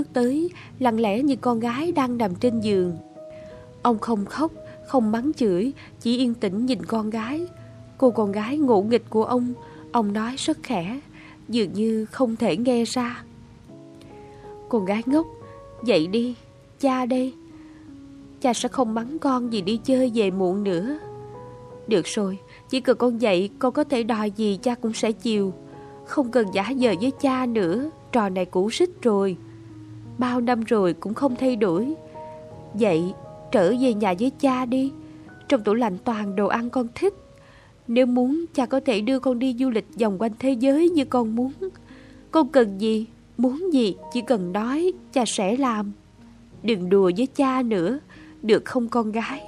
tới, lặng lẽ như con gái đang nằm trên giường. Ông không khóc, không mắng chửi, chỉ yên tĩnh nhìn con gái. Cô con gái ngỗ nghịch của ông nói rất khẽ, dường như không thể nghe ra. Con gái ngốc, dậy đi, cha đây. Cha sẽ không mắng con vì đi chơi về muộn nữa. Được rồi, chỉ cần con dậy, con có thể đòi gì cha cũng sẽ chiều. Không cần giả vờ với cha nữa, trò này cũ rích rồi. Bao năm rồi cũng không thay đổi. Dậy, trở về nhà với cha đi. Trong tủ lạnh toàn đồ ăn con thích. Nếu muốn, cha có thể đưa con đi du lịch vòng quanh thế giới như con muốn. Con cần gì, muốn gì, chỉ cần nói, cha sẽ làm. Đừng đùa với cha nữa, được không con gái?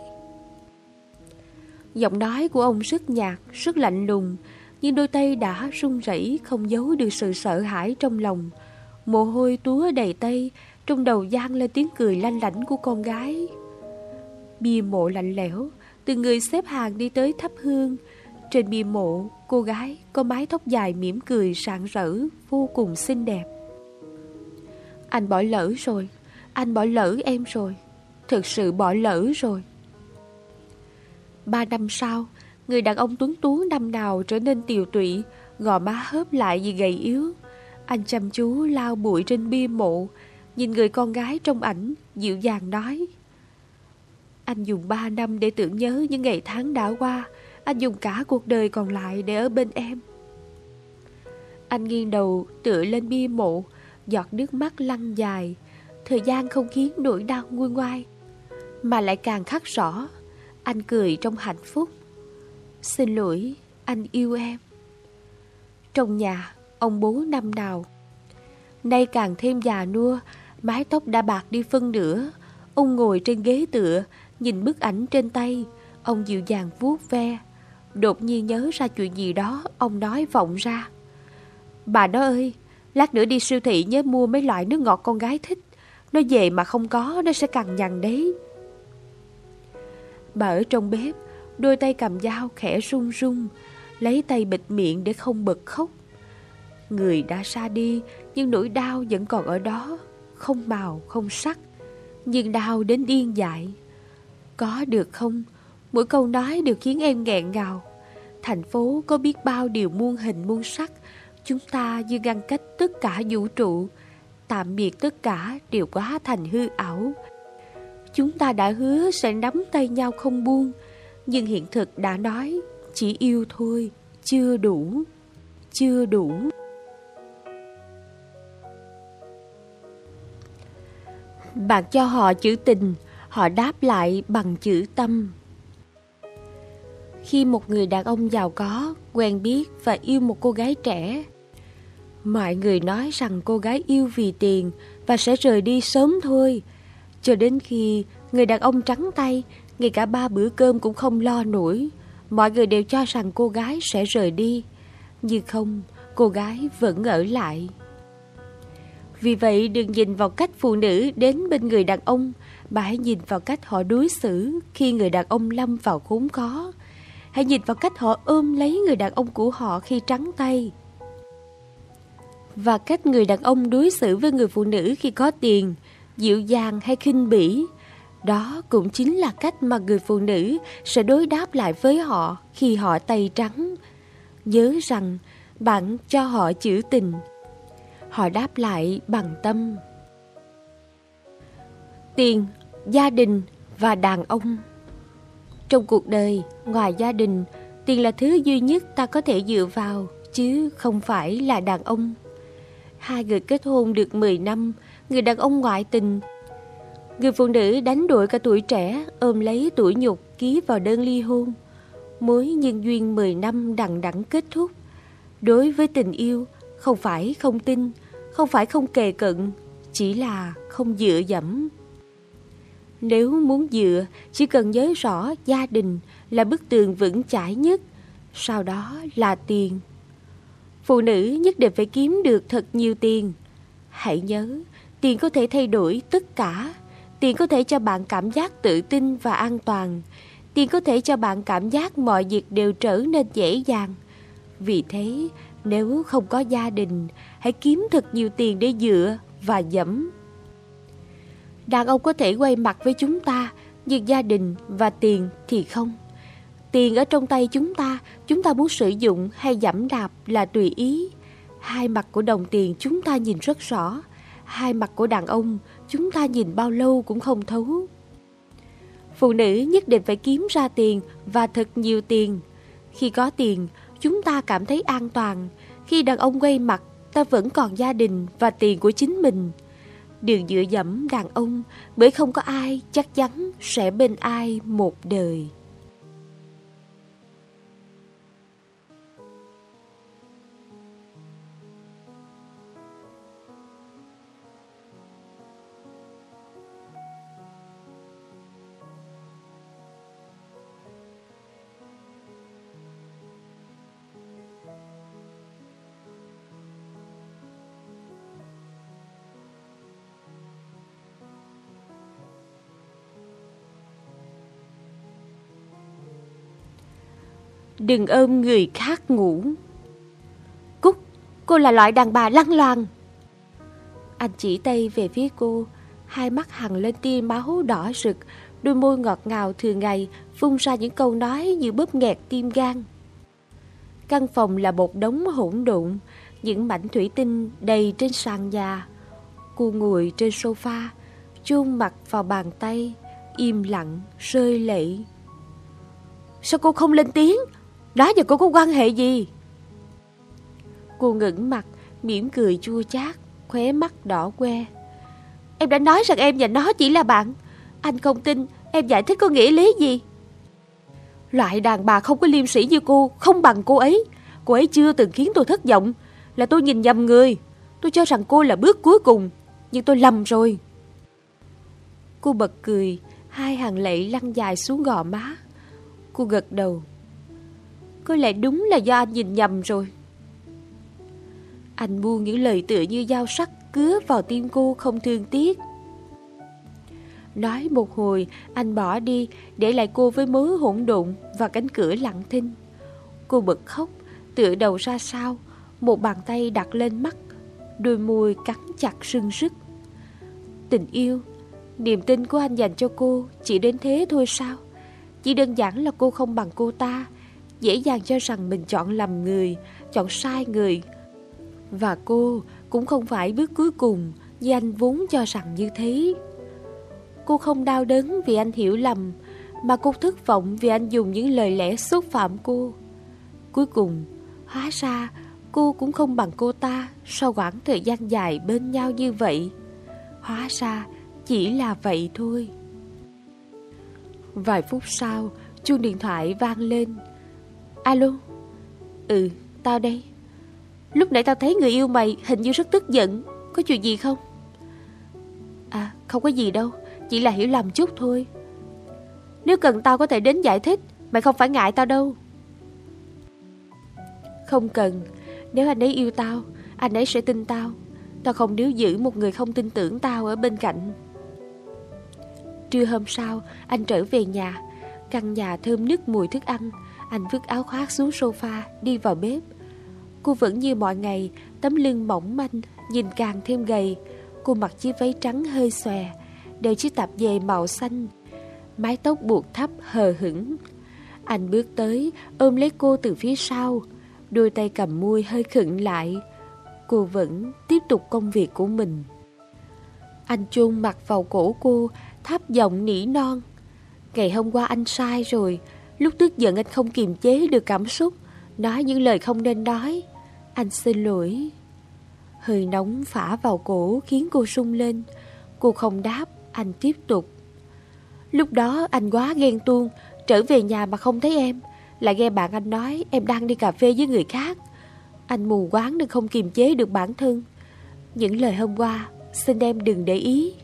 Giọng nói của ông rất nhạt, rất lạnh lùng, nhưng đôi tay đã run rẩy không giấu được sự sợ hãi trong lòng. Mồ hôi túa đầy tay, trong đầu vang lên tiếng cười lanh lảnh của con gái. Bia mộ lạnh lẽo, từng người xếp hàng đi tới thắp hương. Trên bia mộ, cô gái có mái tóc dài mỉm cười rạng rỡ, vô cùng xinh đẹp. Anh bỏ lỡ rồi, anh bỏ lỡ em rồi, thực sự bỏ lỡ rồi. 3 năm sau, người đàn ông tuấn tú năm nào trở nên tiều tụy, gò má hớp lại vì gầy yếu. Anh chăm chú lau bụi trên bia mộ, nhìn người con gái trong ảnh, dịu dàng nói: Anh dùng 3 năm để tưởng nhớ những ngày tháng đã qua. Anh dùng cả cuộc đời còn lại để ở bên em. Anh nghiêng đầu tựa lên bia mộ, giọt nước mắt lăn dài. Thời gian không khiến nỗi đau nguôi ngoai, mà lại càng khắc rõ. Anh cười trong hạnh phúc. Xin lỗi, anh yêu em. Trong nhà, ông bố năm nào nay càng thêm già nua, mái tóc đã bạc đi phân nửa. Ông ngồi trên ghế tựa, nhìn bức ảnh trên tay. Ông dịu dàng vuốt ve. Đột nhiên nhớ ra chuyện gì đó, ông nói vọng ra: Bà đó ơi, lát nữa đi siêu thị nhớ mua mấy loại nước ngọt con gái thích. Nó về mà không có, nó sẽ cằn nhằn đấy. Bà ở trong bếp, đôi tay cầm dao khẽ run run, lấy tay bịt miệng để không bật khóc. Người đã xa đi, nhưng nỗi đau vẫn còn ở đó, không màu không sắc, nhưng đau đến điên dại. Có được không? Mỗi câu nói đều khiến em nghẹn ngào. Thành phố có biết bao điều muôn hình muôn sắc. Chúng ta như ngăn cách tất cả vũ trụ. Tạm biệt tất cả đều quá thành hư ảo. Chúng ta đã hứa sẽ nắm tay nhau không buông, nhưng hiện thực đã nói chỉ yêu thôi, chưa đủ, chưa đủ. Bạn cho họ chữ tình, họ đáp lại bằng chữ tâm. Khi một người đàn ông giàu có quen biết và yêu một cô gái trẻ, mọi người nói rằng cô gái yêu vì tiền và sẽ rời đi sớm thôi. Cho đến khi người đàn ông trắng tay, ngay cả 3 bữa cơm cũng không lo nổi, mọi người đều cho rằng cô gái sẽ rời đi. Nhưng không, cô gái vẫn ở lại. Vì vậy đừng nhìn vào cách phụ nữ đến bên người đàn ông, mà hãy nhìn vào cách họ đối xử khi người đàn ông lâm vào khốn khó. Hãy nhìn vào cách họ ôm lấy người đàn ông của họ khi trắng tay. Và cách người đàn ông đối xử với người phụ nữ khi có tiền, dịu dàng hay khinh bỉ, đó cũng chính là cách mà người phụ nữ sẽ đối đáp lại với họ khi họ tay trắng. Nhớ rằng bạn cho họ chữ tình, họ đáp lại bằng tâm. Tiền, gia đình và đàn ông. Trong cuộc đời, ngoài gia đình, tiền là thứ duy nhất ta có thể dựa vào, chứ không phải là đàn ông. Hai người kết hôn được 10 năm, người đàn ông ngoại tình. Người phụ nữ đánh đổi cả tuổi trẻ, ôm lấy tuổi nhục, ký vào đơn ly hôn. Mối nhân duyên 10 năm đằng đẵng kết thúc. Đối với tình yêu, không phải không tin, không phải không kề cận, chỉ là không dựa dẫm. Nếu muốn dựa, chỉ cần nhớ rõ gia đình là bức tường vững chãi nhất, sau đó là tiền. Phụ nữ nhất định phải kiếm được thật nhiều tiền. Hãy nhớ, tiền có thể thay đổi tất cả. Tiền có thể cho bạn cảm giác tự tin và an toàn. Tiền có thể cho bạn cảm giác mọi việc đều trở nên dễ dàng. Vì thế, nếu không có gia đình, hãy kiếm thật nhiều tiền để dựa và dẫm. Đàn ông có thể quay mặt với chúng ta, nhưng gia đình và tiền thì không. Tiền ở trong tay chúng ta muốn sử dụng hay giẫm đạp là tùy ý. Hai mặt của đồng tiền chúng ta nhìn rất rõ, hai mặt của đàn ông chúng ta nhìn bao lâu cũng không thấu. Phụ nữ nhất định phải kiếm ra tiền và thật nhiều tiền. Khi có tiền, chúng ta cảm thấy an toàn. Khi đàn ông quay mặt, ta vẫn còn gia đình và tiền của chính mình. Đừng dựa dẫm đàn ông, bởi không có ai chắc chắn sẽ bên ai một đời. Đừng ôm người khác ngủ. Cúc, cô là loại đàn bà lăng loàn. Anh chỉ tay về phía cô, hai mắt hằn lên tia máu đỏ rực, đôi môi ngọt ngào thường ngày phun ra những câu nói như bóp nghẹt tim gan. Căn phòng là một đống hỗn độn, những mảnh thủy tinh đầy trên sàn nhà. Cô ngồi trên sofa, chôn mặt vào bàn tay, im lặng rơi lệ. Sao cô không lên tiếng? Đó giờ cô có quan hệ gì? Cô ngẩng mặt, mỉm cười chua chát, khóe mắt đỏ que. Em đã nói rằng em và nó chỉ là bạn. Anh không tin, em giải thích có nghĩa lý gì? Loại đàn bà không có liêm sỉ như cô không bằng cô ấy. Cô ấy chưa từng khiến tôi thất vọng. Là tôi nhìn nhầm người. Tôi cho rằng cô là bước cuối cùng, nhưng tôi lầm rồi. Cô bật cười, hai hàng lệ lăn dài xuống gò má. Cô gật đầu. Có lẽ đúng là do anh nhìn nhầm rồi. Anh buông những lời tựa như dao sắc cứa vào tim cô không thương tiếc. Nói một hồi, anh bỏ đi, để lại cô với mớ hỗn độn và cánh cửa lặng thinh. Cô bật khóc, tựa đầu ra sau, một bàn tay đặt lên mắt, đôi môi cắn chặt sưng sức. Tình yêu, niềm tin của anh dành cho cô chỉ đến thế thôi sao? Chỉ đơn giản là cô không bằng cô ta, dễ dàng cho rằng mình chọn lầm người, chọn sai người. Và cô cũng không phải bước cuối cùng như anh vốn cho rằng như thế. Cô không đau đớn vì anh hiểu lầm, mà cô thất vọng vì anh dùng những lời lẽ xúc phạm cô. Cuối cùng, hóa ra cô cũng không bằng cô ta sau quãng thời gian dài bên nhau như vậy. Hóa ra chỉ là vậy thôi. Vài phút sau, chuông điện thoại vang lên. Alo? Ừ, tao đây. Lúc nãy tao thấy người yêu mày hình như rất tức giận. Có chuyện gì không? À, không có gì đâu, chỉ là hiểu lầm chút thôi. Nếu cần tao có thể đến giải thích, mày không phải ngại tao đâu. Không cần. Nếu anh ấy yêu tao, anh ấy sẽ tin tao. Tao không níu giữ một người không tin tưởng tao ở bên cạnh. Trưa hôm sau, anh trở về nhà. Căn nhà thơm nức mùi thức ăn. Anh vứt áo khoác xuống sofa, đi vào bếp. Cô vẫn như mọi ngày, tấm lưng mỏng manh, nhìn càng thêm gầy. Cô mặc chiếc váy trắng hơi xòe, đeo chiếc tạp dề màu xanh, mái tóc buộc thấp hờ hững. Anh bước tới, ôm lấy cô từ phía sau, đôi tay cầm môi hơi khựng lại. Cô vẫn tiếp tục công việc của mình. Anh chôn mặt vào cổ cô, thấp giọng nỉ non. Ngày hôm qua anh sai rồi. Lúc tức giận anh không kiềm chế được cảm xúc, nói những lời không nên nói. Anh xin lỗi. Hơi nóng phả vào cổ khiến cô rung lên. Cô không đáp, anh tiếp tục. Lúc đó anh quá ghen tuông, trở về nhà mà không thấy em. Lại nghe bạn anh nói em đang đi cà phê với người khác. Anh mù quáng nên không kiềm chế được bản thân. Những lời hôm qua xin em đừng để ý.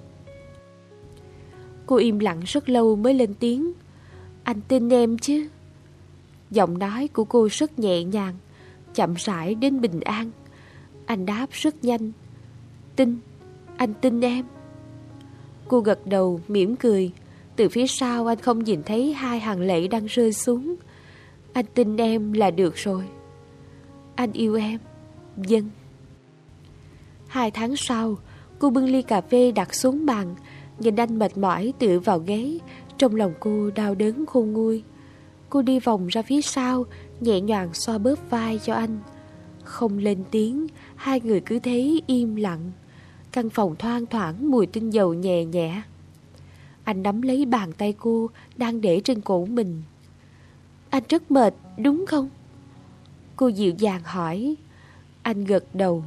Cô im lặng rất lâu mới lên tiếng. Anh tin em chứ? Giọng nói của cô rất nhẹ nhàng, chậm rãi đến bình an. Anh đáp rất nhanh. Tin, anh tin em. Cô gật đầu mỉm cười. Từ phía sau anh không nhìn thấy hai hàng lệ đang rơi xuống. Anh tin em là được rồi. Anh yêu em. Vâng. 2 tháng sau, cô bưng ly cà phê đặt xuống bàn. Nhìn anh mệt mỏi tựa vào ghế, trong lòng cô đau đớn khôn nguôi. Cô đi vòng ra phía sau, nhẹ nhàng xoa bóp vai cho anh. Không lên tiếng, hai người cứ thế im lặng. Căn phòng thoang thoảng mùi tinh dầu nhẹ nhẹ. Anh nắm lấy bàn tay cô đang để trên cổ mình. Anh rất mệt, đúng không? Cô dịu dàng hỏi. Anh gật đầu.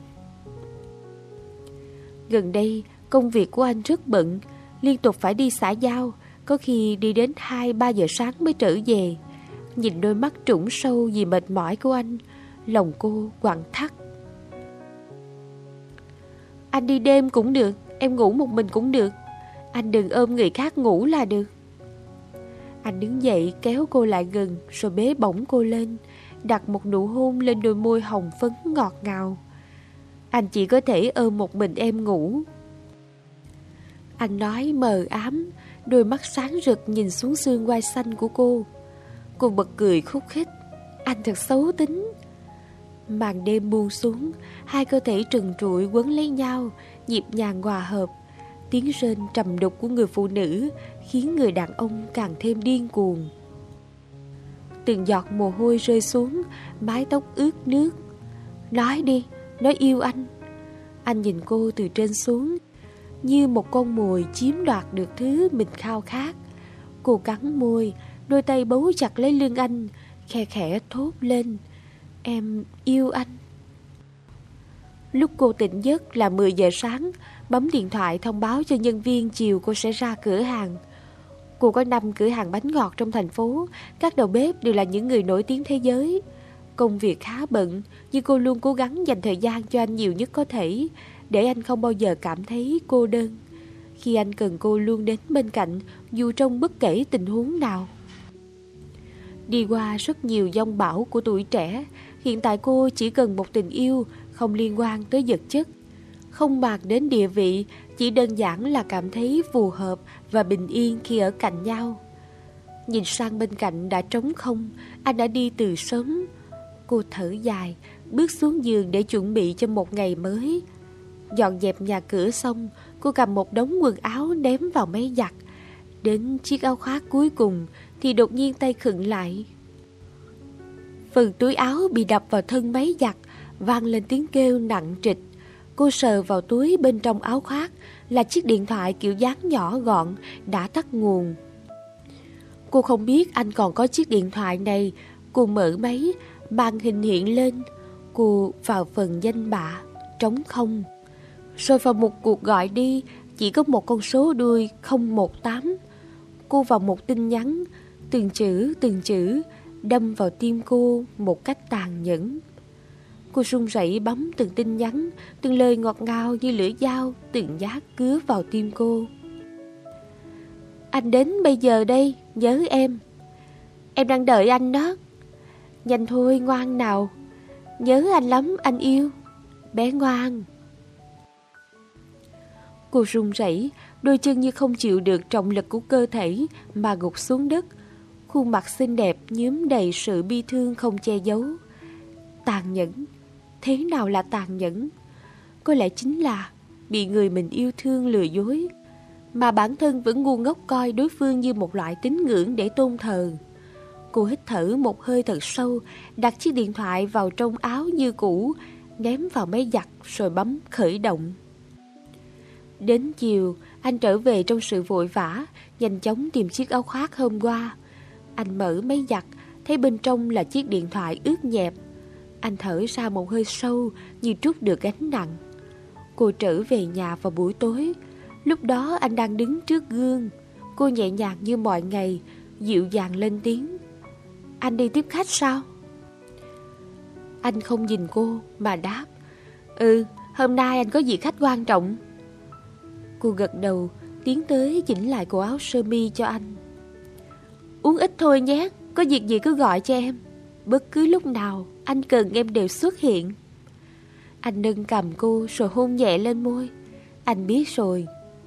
Gần đây, công việc của anh rất bận, liên tục phải đi xã giao, có khi đi đến 2-3 giờ sáng mới trở về. Nhìn đôi mắt trũng sâu vì mệt mỏi của anh, lòng cô quặn thắt. Anh đi đêm cũng được, em ngủ một mình cũng được. Anh đừng ôm người khác ngủ là được. Anh đứng dậy kéo cô lại gần, rồi bế bổng cô lên, đặt một nụ hôn lên đôi môi hồng phấn ngọt ngào. Anh chỉ có thể ôm một mình em ngủ. Anh nói mờ ám, đôi mắt sáng rực nhìn xuống xương quai xanh của cô. Cô bật cười khúc khích. Anh thật xấu tính. Màn đêm buông xuống, hai cơ thể trần trụi quấn lấy nhau, nhịp nhàng hòa hợp. Tiếng rên trầm đục của người phụ nữ khiến người đàn ông càng thêm điên cuồng. Từng giọt mồ hôi rơi xuống, mái tóc ướt nước. Nói đi, nói yêu anh. Anh nhìn cô từ trên xuống, như một con mồi chiếm đoạt được thứ mình khao khát. Cô cắn môi, đôi tay bấu chặt lấy lưng anh, khe khẽ thốt lên. Em yêu anh. Lúc cô tỉnh giấc là 10 giờ sáng, bấm điện thoại thông báo cho nhân viên chiều cô sẽ ra cửa hàng. Cô có 5 cửa hàng bánh ngọt trong thành phố, các đầu bếp đều là những người nổi tiếng thế giới. Công việc khá bận, nhưng cô luôn cố gắng dành thời gian cho anh nhiều nhất có thể, để anh không bao giờ cảm thấy cô đơn. Khi anh cần cô luôn đến bên cạnh, dù trong bất kể tình huống nào. Đi qua rất nhiều dông bão của tuổi trẻ, hiện tại cô chỉ cần một tình yêu không liên quan tới vật chất, không màng đến địa vị, chỉ đơn giản là cảm thấy phù hợp và bình yên khi ở cạnh nhau. Nhìn sang bên cạnh đã trống không, anh đã đi từ sớm. Cô thở dài, bước xuống giường để chuẩn bị cho một ngày mới. Dọn dẹp nhà cửa xong, cô cầm một đống quần áo ném vào máy giặt. Đến chiếc áo khoác cuối cùng thì đột nhiên tay khựng lại. Phần túi áo bị đập vào thân máy giặt, vang lên tiếng kêu nặng trịch. Cô sờ vào túi bên trong áo khoác là chiếc điện thoại kiểu dáng nhỏ gọn, đã tắt nguồn. Cô không biết anh còn có chiếc điện thoại này. Cô mở máy, màn hình hiện lên. Cô vào phần danh bạ, trống không. Rồi vào một cuộc gọi đi, chỉ có một con số đuôi 018. Cô vào một tin nhắn, từng chữ đâm vào tim cô một cách tàn nhẫn. Cô run rẩy bấm từng tin nhắn, từng lời ngọt ngào như lưỡi dao, từng nhát cứa vào tim cô. Anh đến bây giờ đây, nhớ em. Em đang đợi anh đó. Nhanh thôi, ngoan nào. Nhớ anh lắm, anh yêu. Bé ngoan. Cô run rẩy, đôi chân như không chịu được trọng lực của cơ thể mà gục xuống đất. Khuôn mặt xinh đẹp nhuốm đầy sự bi thương không che giấu. Tàn nhẫn. Thế nào là tàn nhẫn? Có lẽ chính là bị người mình yêu thương lừa dối, mà bản thân vẫn ngu ngốc coi đối phương như một loại tín ngưỡng để tôn thờ. Cô hít thở một hơi thật sâu, đặt chiếc điện thoại vào trong áo như cũ, ném vào máy giặt rồi bấm khởi động. Đến chiều, anh trở về trong sự vội vã, nhanh chóng tìm chiếc áo khoác hôm qua. Anh mở máy giặt, thấy bên trong là chiếc điện thoại ướt nhẹp. Anh thở ra một hơi sâu như trút được gánh nặng. Cô trở về nhà vào buổi tối. Lúc đó anh đang đứng trước gương. Cô nhẹ nhàng như mọi ngày, dịu dàng lên tiếng. Anh đi tiếp khách sao? Anh không nhìn cô mà đáp. Ừ, hôm nay anh có việc khách quan trọng. Cô gật đầu, tiến tới chỉnh lại cổ áo sơ mi cho anh. Uống ít thôi nhé, có việc gì cứ gọi cho em. Bất cứ lúc nào anh cần em đều xuất hiện. Anh nâng cầm cô rồi hôn nhẹ lên môi. Anh biết rồi.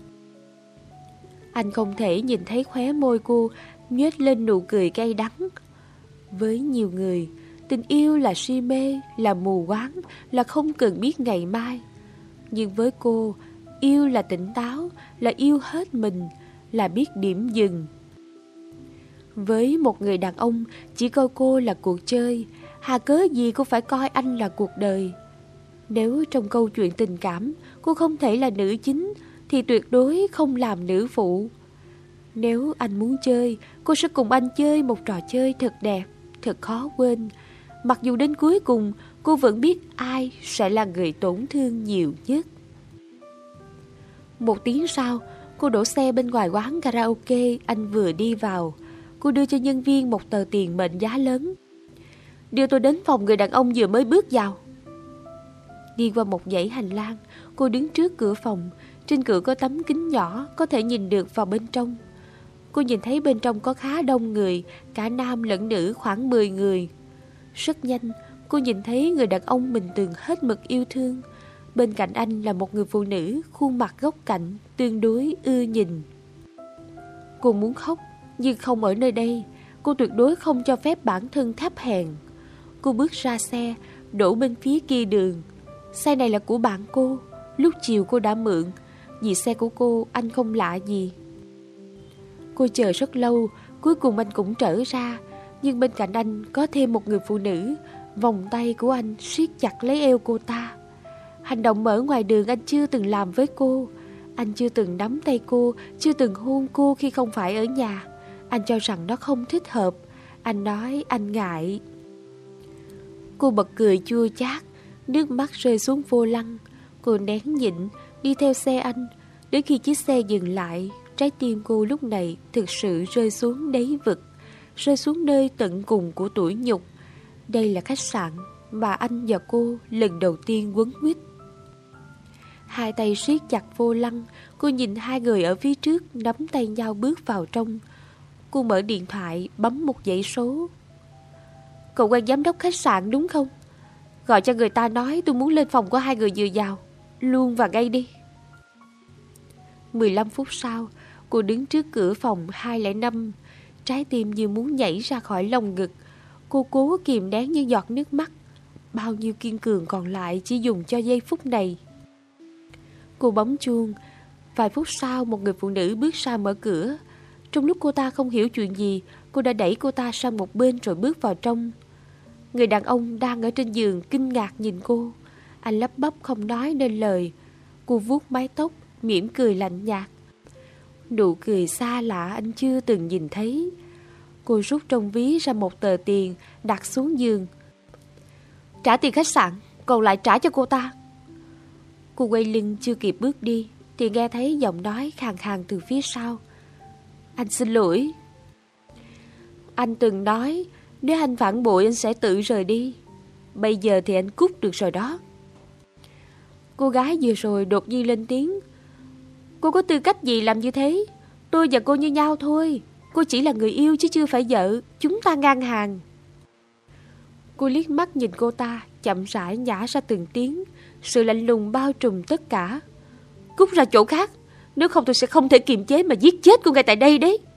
Anh không thể nhìn thấy khóe môi cô nhếch lên nụ cười cay đắng. Với nhiều người, tình yêu là si mê, là mù quáng, là không cần biết ngày mai. Nhưng với cô, Yêu là tỉnh táo, là yêu hết mình, là biết điểm dừng. Với một người đàn ông chỉ coi cô là cuộc chơi, hà cớ gì cô phải coi anh là cuộc đời. Nếu trong câu chuyện tình cảm cô không thể là nữ chính thì tuyệt đối không làm nữ phụ. Nếu anh muốn chơi, cô sẽ cùng anh chơi một trò chơi thật đẹp, thật khó quên. Mặc dù đến cuối cùng cô vẫn biết ai sẽ là người tổn thương nhiều nhất. 1 tiếng sau, cô đổ xe bên ngoài quán karaoke anh vừa đi vào. Cô đưa cho nhân viên một tờ tiền mệnh giá lớn. Đưa tôi đến phòng người đàn ông vừa mới bước vào. Đi qua một dãy hành lang, cô đứng trước cửa phòng. Trên cửa có tấm kính nhỏ, có thể nhìn được vào bên trong. Cô nhìn thấy bên trong có khá đông người, cả nam lẫn nữ khoảng 10 người. Rất nhanh, cô nhìn thấy người đàn ông mình từng hết mực yêu thương. Bên cạnh anh là một người phụ nữ, khuôn mặt góc cạnh, tương đối ưa nhìn. Cô muốn khóc, nhưng không ở nơi đây. Cô tuyệt đối không cho phép bản thân thấp hèn. Cô bước ra xe, đổ bên phía kia đường. Xe này là của bạn cô, lúc chiều cô đã mượn. Vì xe của cô, anh không lạ gì. Cô chờ rất lâu, cuối cùng anh cũng trở ra. Nhưng bên cạnh anh có thêm một người phụ nữ. Vòng tay của anh siết chặt lấy eo cô ta. Hành động mở ngoài đường anh chưa từng làm với cô. Anh chưa từng nắm tay cô, chưa từng hôn cô khi không phải ở nhà. Anh cho rằng nó không thích hợp. Anh nói anh ngại. Cô bật cười chua chát, nước mắt rơi xuống vô lăng. Cô nén nhịn, đi theo xe anh. Đến khi chiếc xe dừng lại, trái tim cô lúc này thực sự rơi xuống đáy vực, rơi xuống nơi tận cùng của tủi nhục. Đây là khách sạn mà anh và cô lần đầu tiên quấn quýt. Hai tay siết chặt vô lăng. Cô nhìn hai người ở phía trước nắm tay nhau bước vào trong. Cô mở điện thoại bấm một dãy số. Cậu quen giám đốc khách sạn đúng không? Gọi cho người ta nói tôi muốn lên phòng của hai người vừa vào, luôn và ngay đi. 15 phút sau, cô đứng trước cửa phòng 205. Trái tim như muốn nhảy ra khỏi lồng ngực. Cô cố kìm nén những giọt nước mắt. Bao nhiêu kiên cường còn lại chỉ dùng cho giây phút này. Cô bấm chuông. Vài phút sau, một người phụ nữ bước ra mở cửa. Trong lúc cô ta không hiểu chuyện gì, cô đã đẩy cô ta sang một bên rồi bước vào trong. Người đàn ông đang ở trên giường kinh ngạc nhìn cô. Anh lắp bắp không nói nên lời. Cô vuốt mái tóc, mỉm cười lạnh nhạt. Nụ cười xa lạ anh chưa từng nhìn thấy. Cô rút trong ví ra một tờ tiền, đặt xuống giường. Trả tiền khách sạn, còn lại trả cho cô ta. Cô quay lưng chưa kịp bước đi thì nghe thấy giọng nói khàn khàn từ phía sau. Anh xin lỗi. Anh từng nói nếu anh phản bội anh sẽ tự rời đi. Bây giờ thì anh cút được rồi đó. Cô gái vừa rồi đột nhiên lên tiếng. Cô có tư cách gì làm như thế? Tôi và cô như nhau thôi. Cô chỉ là người yêu chứ chưa phải vợ. Chúng ta ngang hàng. Cô liếc mắt nhìn cô ta, chậm rãi nhả ra từng tiếng. Sự lạnh lùng bao trùm tất cả. Cút ra chỗ khác, nếu không tôi sẽ không thể kiềm chế mà giết chết cô ngay tại đây đấy.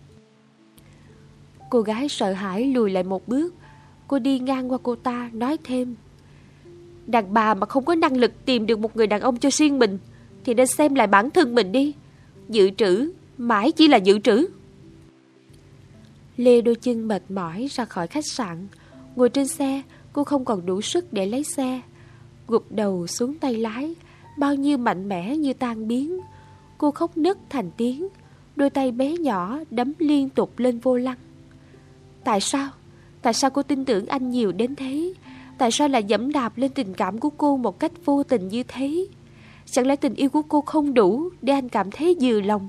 Cô gái sợ hãi lùi lại một bước. Cô đi ngang qua cô ta, nói thêm. Đàn bà mà không có năng lực tìm được một người đàn ông cho riêng mình thì nên xem lại bản thân mình đi. Dự trữ, mãi chỉ là dự trữ. Lê đôi chân mệt mỏi ra khỏi khách sạn. Ngồi trên xe, cô không còn đủ sức để lấy xe. Gục đầu xuống tay lái, bao nhiêu mạnh mẽ như tan biến. Cô khóc nấc thành tiếng. Đôi tay bé nhỏ đấm liên tục lên vô lăng. Tại sao? Tại sao cô tin tưởng anh nhiều đến thế? Tại sao lại dẫm đạp lên tình cảm của cô một cách vô tình như thế? Chẳng lẽ tình yêu của cô không đủ để anh cảm thấy vừa lòng?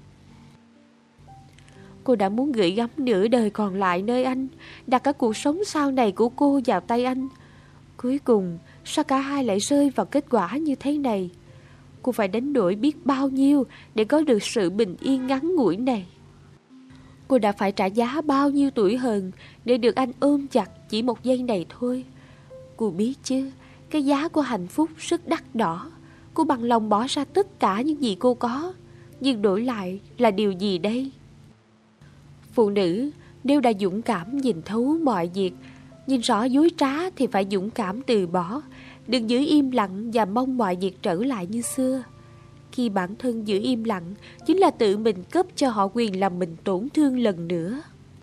Cô đã muốn gửi gắm nửa đời còn lại nơi anh, đặt cả cuộc sống sau này của cô vào tay anh. Cuối cùng, sao cả hai lại rơi vào kết quả như thế này? Cô phải đánh đổi biết bao nhiêu để có được sự bình yên ngắn ngủi này. Cô đã phải trả giá bao nhiêu tuổi hờn để được anh ôm chặt chỉ một giây này thôi. Cô biết chứ, cái giá của hạnh phúc rất đắt đỏ. Cô bằng lòng bỏ ra tất cả những gì cô có, nhưng đổi lại là điều gì đây? Phụ nữ nếu đã dũng cảm nhìn thấu mọi việc, nhìn rõ dối trá thì phải dũng cảm từ bỏ. Đừng giữ im lặng và mong mọi việc trở lại như xưa. khi bản thân giữ im lặng chính là tự mình cấp cho họ quyền làm mình tổn thương lần nữa.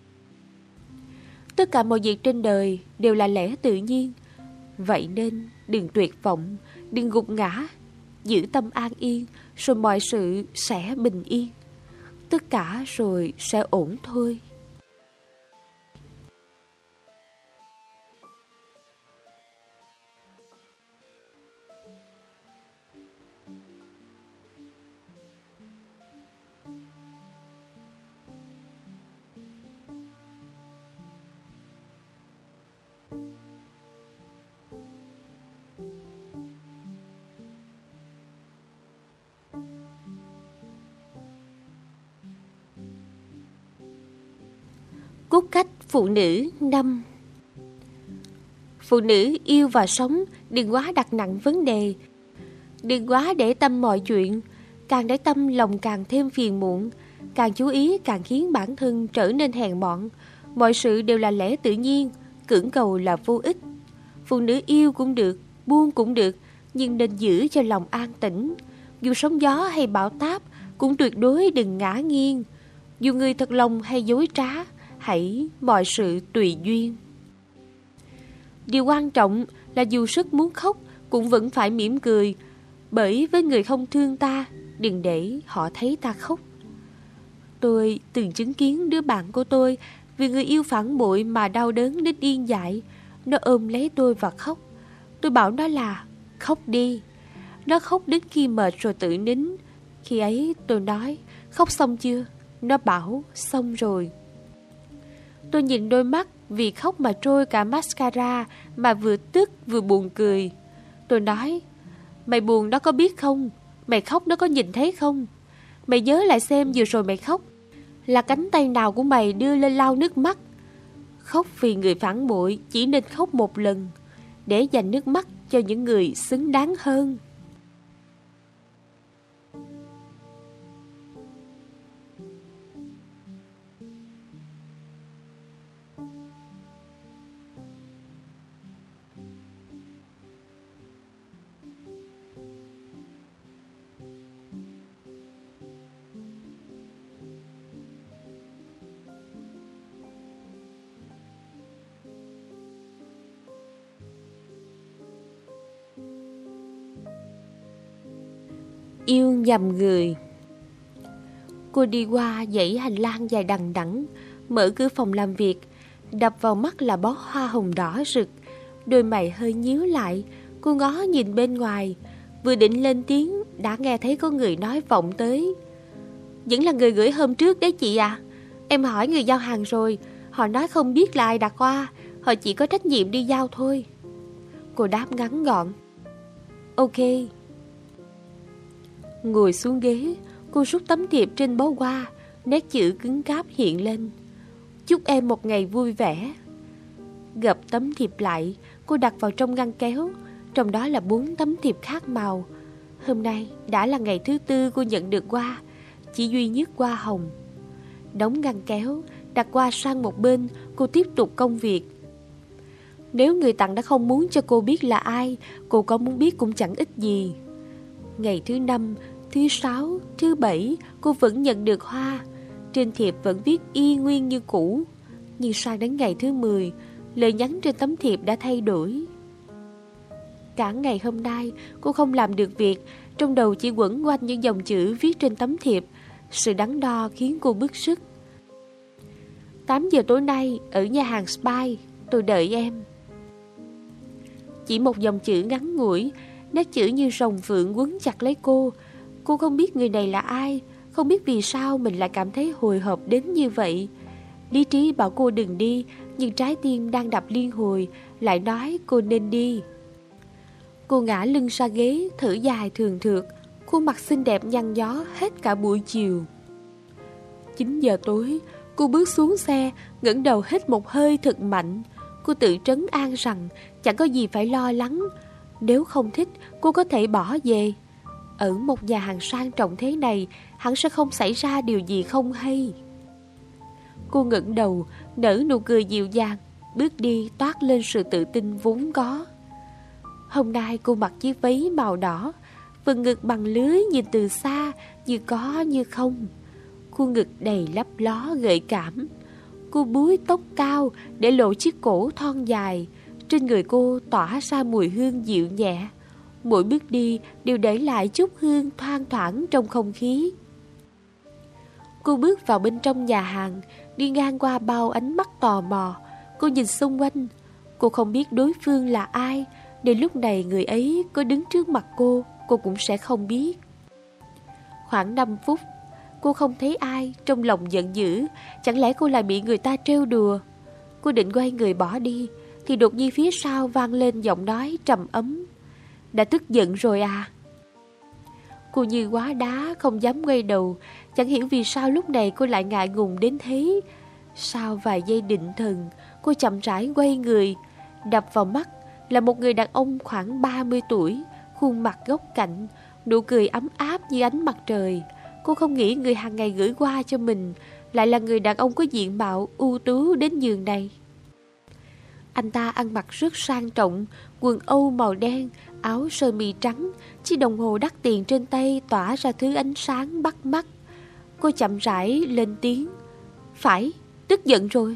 Tất cả mọi việc trên đời đều là lẽ tự nhiên. Vậy nên đừng tuyệt vọng, đừng gục ngã, giữ tâm an yên, rồi mọi sự sẽ bình yên. Tất cả rồi sẽ ổn thôi. Cốt cách phụ nữ 5. Phụ nữ yêu và sống, đừng quá đặt nặng vấn đề, đừng quá để tâm mọi chuyện. Càng để tâm lòng càng thêm phiền muộn, càng chú ý càng khiến bản thân trở nên hèn mọn. Mọi sự đều là lẽ tự nhiên, cưỡng cầu là vô ích. Phụ nữ yêu cũng được, buông cũng được, nhưng nên giữ cho lòng an tĩnh. Dù sóng gió hay bão táp, cũng tuyệt đối đừng ngã nghiêng. Dù người thật lòng hay dối trá, hãy mọi sự tùy duyên. Điều quan trọng là dù sức muốn khóc cũng vẫn phải mỉm cười, bởi với người không thương ta, đừng để họ thấy ta khóc. Tôi từng chứng kiến đứa bạn của tôi vì người yêu phản bội mà đau đớn đến điên dại. Nó ôm lấy tôi và khóc. Tôi bảo nó là khóc đi. Nó khóc đến khi mệt rồi tự nín. Khi ấy tôi nói khóc xong chưa? Nó bảo xong rồi. Tôi nhìn đôi mắt vì khóc mà trôi cả mascara, mà vừa tức vừa buồn cười. Tôi nói, mày buồn nó có biết không? Mày khóc nó có nhìn thấy không? Mày nhớ lại xem vừa rồi mày khóc là cánh tay nào của mày đưa lên lau nước mắt. Khóc vì người phản bội chỉ nên khóc một lần, để dành nước mắt cho những người xứng đáng hơn. Yêu nhầm người. Cô đi qua dãy hành lang dài đằng đẵng, mở cửa phòng làm việc. Đập vào mắt là bó hoa hồng đỏ rực. Đôi mày hơi nhíu lại. Cô ngó nhìn bên ngoài. Vừa định lên tiếng đã nghe thấy có người nói vọng tới. Vẫn là người gửi hôm trước đấy chị à. Em hỏi người giao hàng rồi, họ nói không biết là ai đặt qua, họ chỉ có trách nhiệm đi giao thôi. Cô đáp ngắn gọn, ok. Ngồi xuống ghế, cô rút tấm thiệp trên bó hoa, nét chữ cứng cáp hiện lên. Chúc em một ngày vui vẻ. Gập tấm thiệp lại, cô đặt vào trong ngăn kéo. Trong đó là 4 tấm thiệp khác màu. Hôm nay đã là ngày thứ 4 cô nhận được hoa, chỉ duy nhất hoa hồng. Đóng ngăn kéo, đặt hoa sang một bên, cô tiếp tục công việc. Nếu người tặng đã không muốn cho cô biết là ai, cô có muốn biết cũng chẳng ích gì. Ngày thứ 5, thứ 6, thứ 7 cô vẫn nhận được hoa. Trên thiệp vẫn viết y nguyên như cũ. Nhưng sang đến ngày thứ 10, lời nhắn trên tấm thiệp đã thay đổi. Cả ngày hôm nay cô không làm được việc, trong đầu chỉ quẩn quanh những dòng chữ viết trên tấm thiệp. Sự đắn đo khiến cô bức sức. 8 giờ tối nay ở nhà hàng Spy, tôi đợi em. Chỉ một dòng chữ ngắn ngủi, nét chữ như rồng phượng quấn chặt lấy cô. Cô không biết người này là ai, không biết vì sao mình lại cảm thấy hồi hộp đến như vậy. Lý trí bảo cô đừng đi, nhưng trái tim đang đập liên hồi lại nói cô nên đi. Cô ngã lưng ra ghế, thở dài thường thượt, khuôn mặt xinh đẹp nhăn nhó hết cả buổi chiều. 9 giờ tối, cô bước xuống xe, ngẩng đầu hít một hơi thật mạnh. Cô tự trấn an rằng chẳng có gì phải lo lắng. Nếu không thích, cô có thể bỏ về. Ở một nhà hàng sang trọng thế này, hẳn sẽ không xảy ra điều gì không hay. Cô ngẩng đầu, nở nụ cười dịu dàng, bước đi toát lên sự tự tin vốn có. Hôm nay cô mặc chiếc váy màu đỏ, phần ngực bằng lưới nhìn từ xa, như có như không. Khuôn ngực đầy lấp ló gợi cảm. Cô búi tóc cao để lộ chiếc cổ thon dài. Trên người cô tỏa ra mùi hương dịu nhẹ. Mỗi bước đi đều để lại chút hương thoang thoảng trong không khí. Cô bước vào bên trong nhà hàng, đi ngang qua bao ánh mắt tò mò. Cô nhìn xung quanh. Cô không biết đối phương là ai. Đến lúc này người ấy có đứng trước mặt cô cũng sẽ không biết. Khoảng 5 phút, cô không thấy ai, trong lòng giận dữ. Chẳng lẽ cô lại bị người ta trêu đùa? Cô định quay người bỏ đi, thì đột nhiên phía sau vang lên giọng nói trầm ấm. Đã tức giận rồi à? Cô như hóa đá, không dám quay đầu. Chẳng hiểu vì sao lúc này cô lại ngại ngùng đến thế. Sau vài giây định thần, cô chậm rãi quay người. Đập vào mắt là một người đàn ông khoảng 30 tuổi, khuôn mặt góc cạnh, nụ cười ấm áp như ánh mặt trời. Cô không nghĩ người hàng ngày gửi qua cho mình lại là người đàn ông có diện mạo ưu tú đến nhường này. Anh ta ăn mặc rất sang trọng, quần âu màu đen, áo sơ mi trắng, chiếc đồng hồ đắt tiền trên tay tỏa ra thứ ánh sáng bắt mắt. Cô chậm rãi lên tiếng. Phải, tức giận rồi.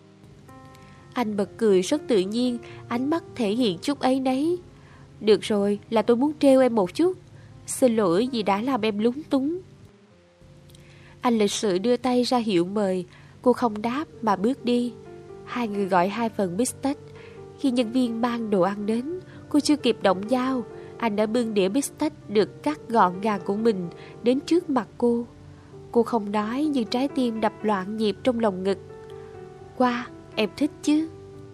Anh bật cười rất tự nhiên, ánh mắt thể hiện chút áy náy. Được rồi, là tôi muốn trêu em một chút. Xin lỗi vì đã làm em lúng túng. Anh lịch sự đưa tay ra hiệu mời. Cô không đáp mà bước đi. Hai người gọi 2 phần bít tết. Khi nhân viên mang đồ ăn đến, cô chưa kịp động dao, anh đã bưng đĩa bít tết được cắt gọn gàng của mình đến trước mặt cô. Cô không nói nhưng trái tim đập loạn nhịp trong lồng ngực. Qua, em thích chứ?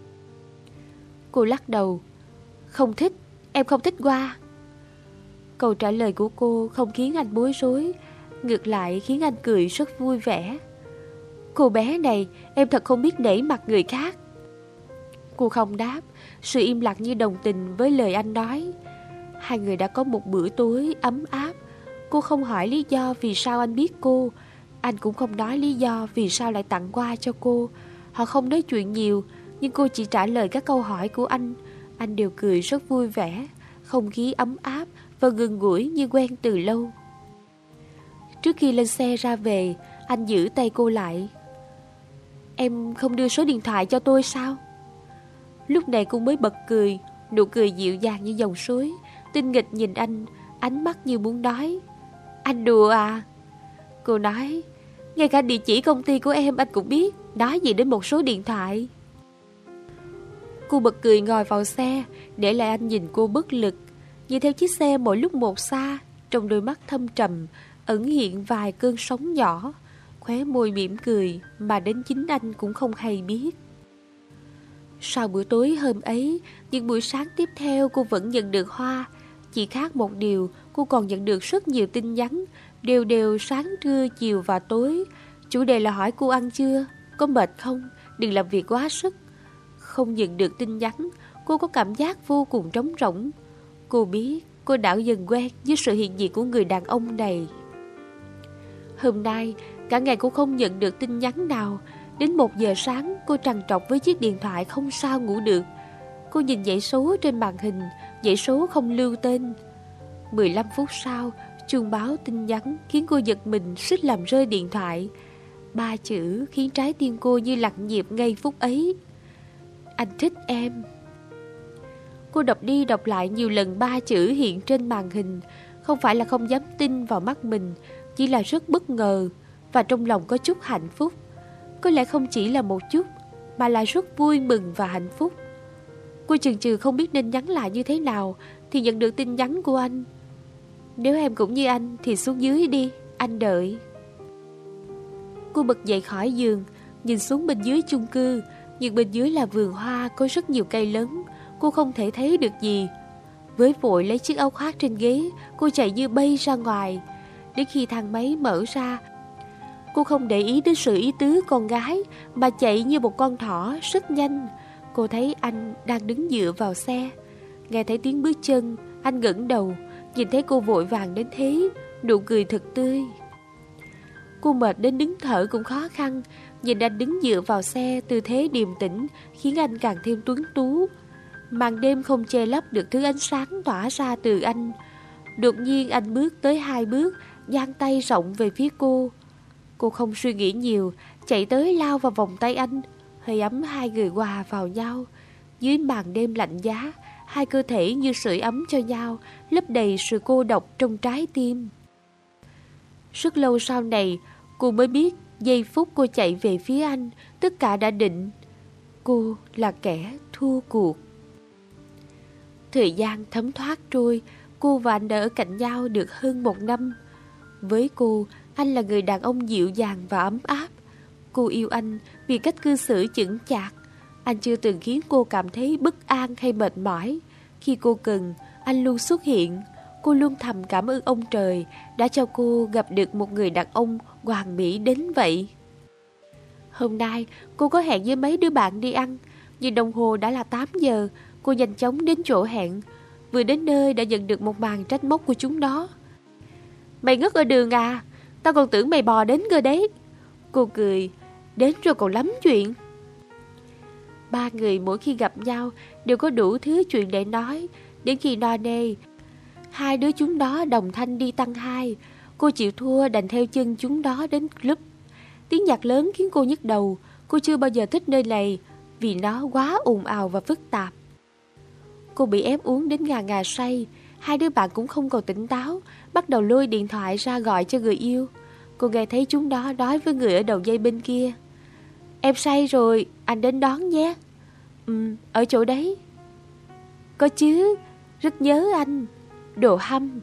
Cô lắc đầu. Không thích, em không thích Qua. Câu trả lời của cô không khiến anh bối rối, ngược lại khiến anh cười rất vui vẻ. Cô bé này, em thật không biết nể mặt người khác. Cô không đáp, sự im lặng như đồng tình với lời anh nói. Hai người đã có một bữa tối ấm áp. Cô không hỏi lý do vì sao anh biết cô. Anh cũng không nói lý do vì sao lại tặng quà cho cô. Họ không nói chuyện nhiều, nhưng cô chỉ trả lời các câu hỏi của anh. Anh đều cười rất vui vẻ, không khí ấm áp và gần gũi như quen từ lâu. Trước khi lên xe ra về, anh giữ tay cô lại. Em không đưa số điện thoại cho tôi sao? Lúc này cô mới bật cười, nụ cười dịu dàng như dòng suối, tinh nghịch nhìn anh, ánh mắt như muốn nói. Anh đùa à? Cô nói, ngay cả địa chỉ công ty của em anh cũng biết, nói gì đến một số điện thoại. Cô bật cười ngồi vào xe, để lại anh nhìn cô bất lực, nhìn theo chiếc xe mỗi lúc một xa. Trong đôi mắt thâm trầm ẩn hiện vài cơn sóng nhỏ, khóe môi mỉm cười mà đến chính anh cũng không hay biết. Sau bữa tối hôm ấy, những buổi sáng tiếp theo cô vẫn nhận được hoa. Chỉ khác một điều, cô còn nhận được rất nhiều tin nhắn, đều sáng trưa chiều và tối. Chủ đề là hỏi cô ăn chưa, có mệt không, đừng làm việc quá sức. Không nhận được tin nhắn, cô có cảm giác vô cùng trống rỗng. Cô biết cô đã dần quen với sự hiện diện của người đàn ông này. Hôm nay, cả ngày cô không nhận được tin nhắn nào. Đến 1 giờ sáng, cô trằn trọc với chiếc điện thoại không sao ngủ được. Cô nhìn dãy số trên màn hình, dãy số không lưu tên. 15 phút sau, chuông báo tin nhắn khiến cô giật mình suýt làm rơi điện thoại. 3 chữ khiến trái tim cô như lặng nhịp ngay phút ấy. Anh thích em. Cô đọc đi đọc lại nhiều lần 3 chữ hiện trên màn hình. Không phải là không dám tin vào mắt mình, chỉ là rất bất ngờ và trong lòng có chút hạnh phúc. Có lẽ không chỉ là một chút, mà là rất vui mừng và hạnh phúc. Cô chần chừ không biết nên nhắn lại như thế nào, thì nhận được tin nhắn của anh. Nếu em cũng như anh thì xuống dưới đi, anh đợi. Cô bật dậy khỏi giường, nhìn xuống bên dưới chung cư. Nhưng bên dưới là vườn hoa, có rất nhiều cây lớn. Cô không thể thấy được gì. Với vội lấy chiếc áo khoác trên ghế, cô chạy như bay ra ngoài. Đến khi thang máy mở ra, cô không để ý đến sự ý tứ con gái, mà chạy như một con thỏ rất nhanh. Cô thấy anh đang đứng dựa vào xe. Nghe thấy tiếng bước chân, anh ngẩng đầu, nhìn thấy cô vội vàng đến thế, nụ cười thật tươi. Cô mệt đến đứng thở cũng khó khăn. Nhìn anh đứng dựa vào xe, tư thế điềm tĩnh khiến anh càng thêm tuấn tú. Màn đêm không che lấp được thứ ánh sáng tỏa ra từ anh. Đột nhiên anh bước tới 2 bước, giang tay rộng về phía cô. Cô không suy nghĩ nhiều, chạy tới lao vào vòng tay anh. Hơi ấm hai người hòa vào nhau. Dưới màn đêm lạnh giá, hai cơ thể như sưởi ấm cho nhau, lấp đầy sự cô độc trong trái tim. Rất lâu sau này, cô mới biết giây phút cô chạy về phía anh, tất cả đã định. Cô là kẻ thua cuộc. Thời gian thấm thoát trôi, cô và anh đã ở cạnh nhau được hơn 1 năm. Với cô, anh là người đàn ông dịu dàng và ấm áp. Cô yêu anh vì cách cư xử chững chạc. Anh chưa từng khiến cô cảm thấy bất an hay mệt mỏi. Khi cô cần, anh luôn xuất hiện. Cô luôn thầm cảm ơn ông trời đã cho cô gặp được một người đàn ông hoàn mỹ đến vậy. Hôm nay, cô có hẹn với mấy đứa bạn đi ăn. Nhìn đồng hồ đã là 8 giờ, cô nhanh chóng đến chỗ hẹn. Vừa đến nơi đã nhận được một màn trách móc của chúng nó. Mày ngất ở đường à? Tao còn tưởng mày bò đến cơ đấy. Cô cười, đến rồi còn lắm chuyện. 3 người mỗi khi gặp nhau đều có đủ thứ chuyện để nói. Đến khi no nê, 2 đứa chúng đó đồng thanh đi tăng 2. Cô chịu thua đành theo chân chúng đó đến club. Tiếng nhạc lớn khiến cô nhức đầu. Cô chưa bao giờ thích nơi này vì nó quá ồn ào và phức tạp. Cô bị ép uống đến ngà ngà say. 2 đứa bạn cũng không còn tỉnh táo, bắt đầu lôi điện thoại ra gọi cho người yêu. Cô nghe thấy chúng đó nói với người ở đầu dây bên kia. Em say rồi, anh đến đón nhé. Ở chỗ đấy. Có chứ, rất nhớ anh. Đồ hâm.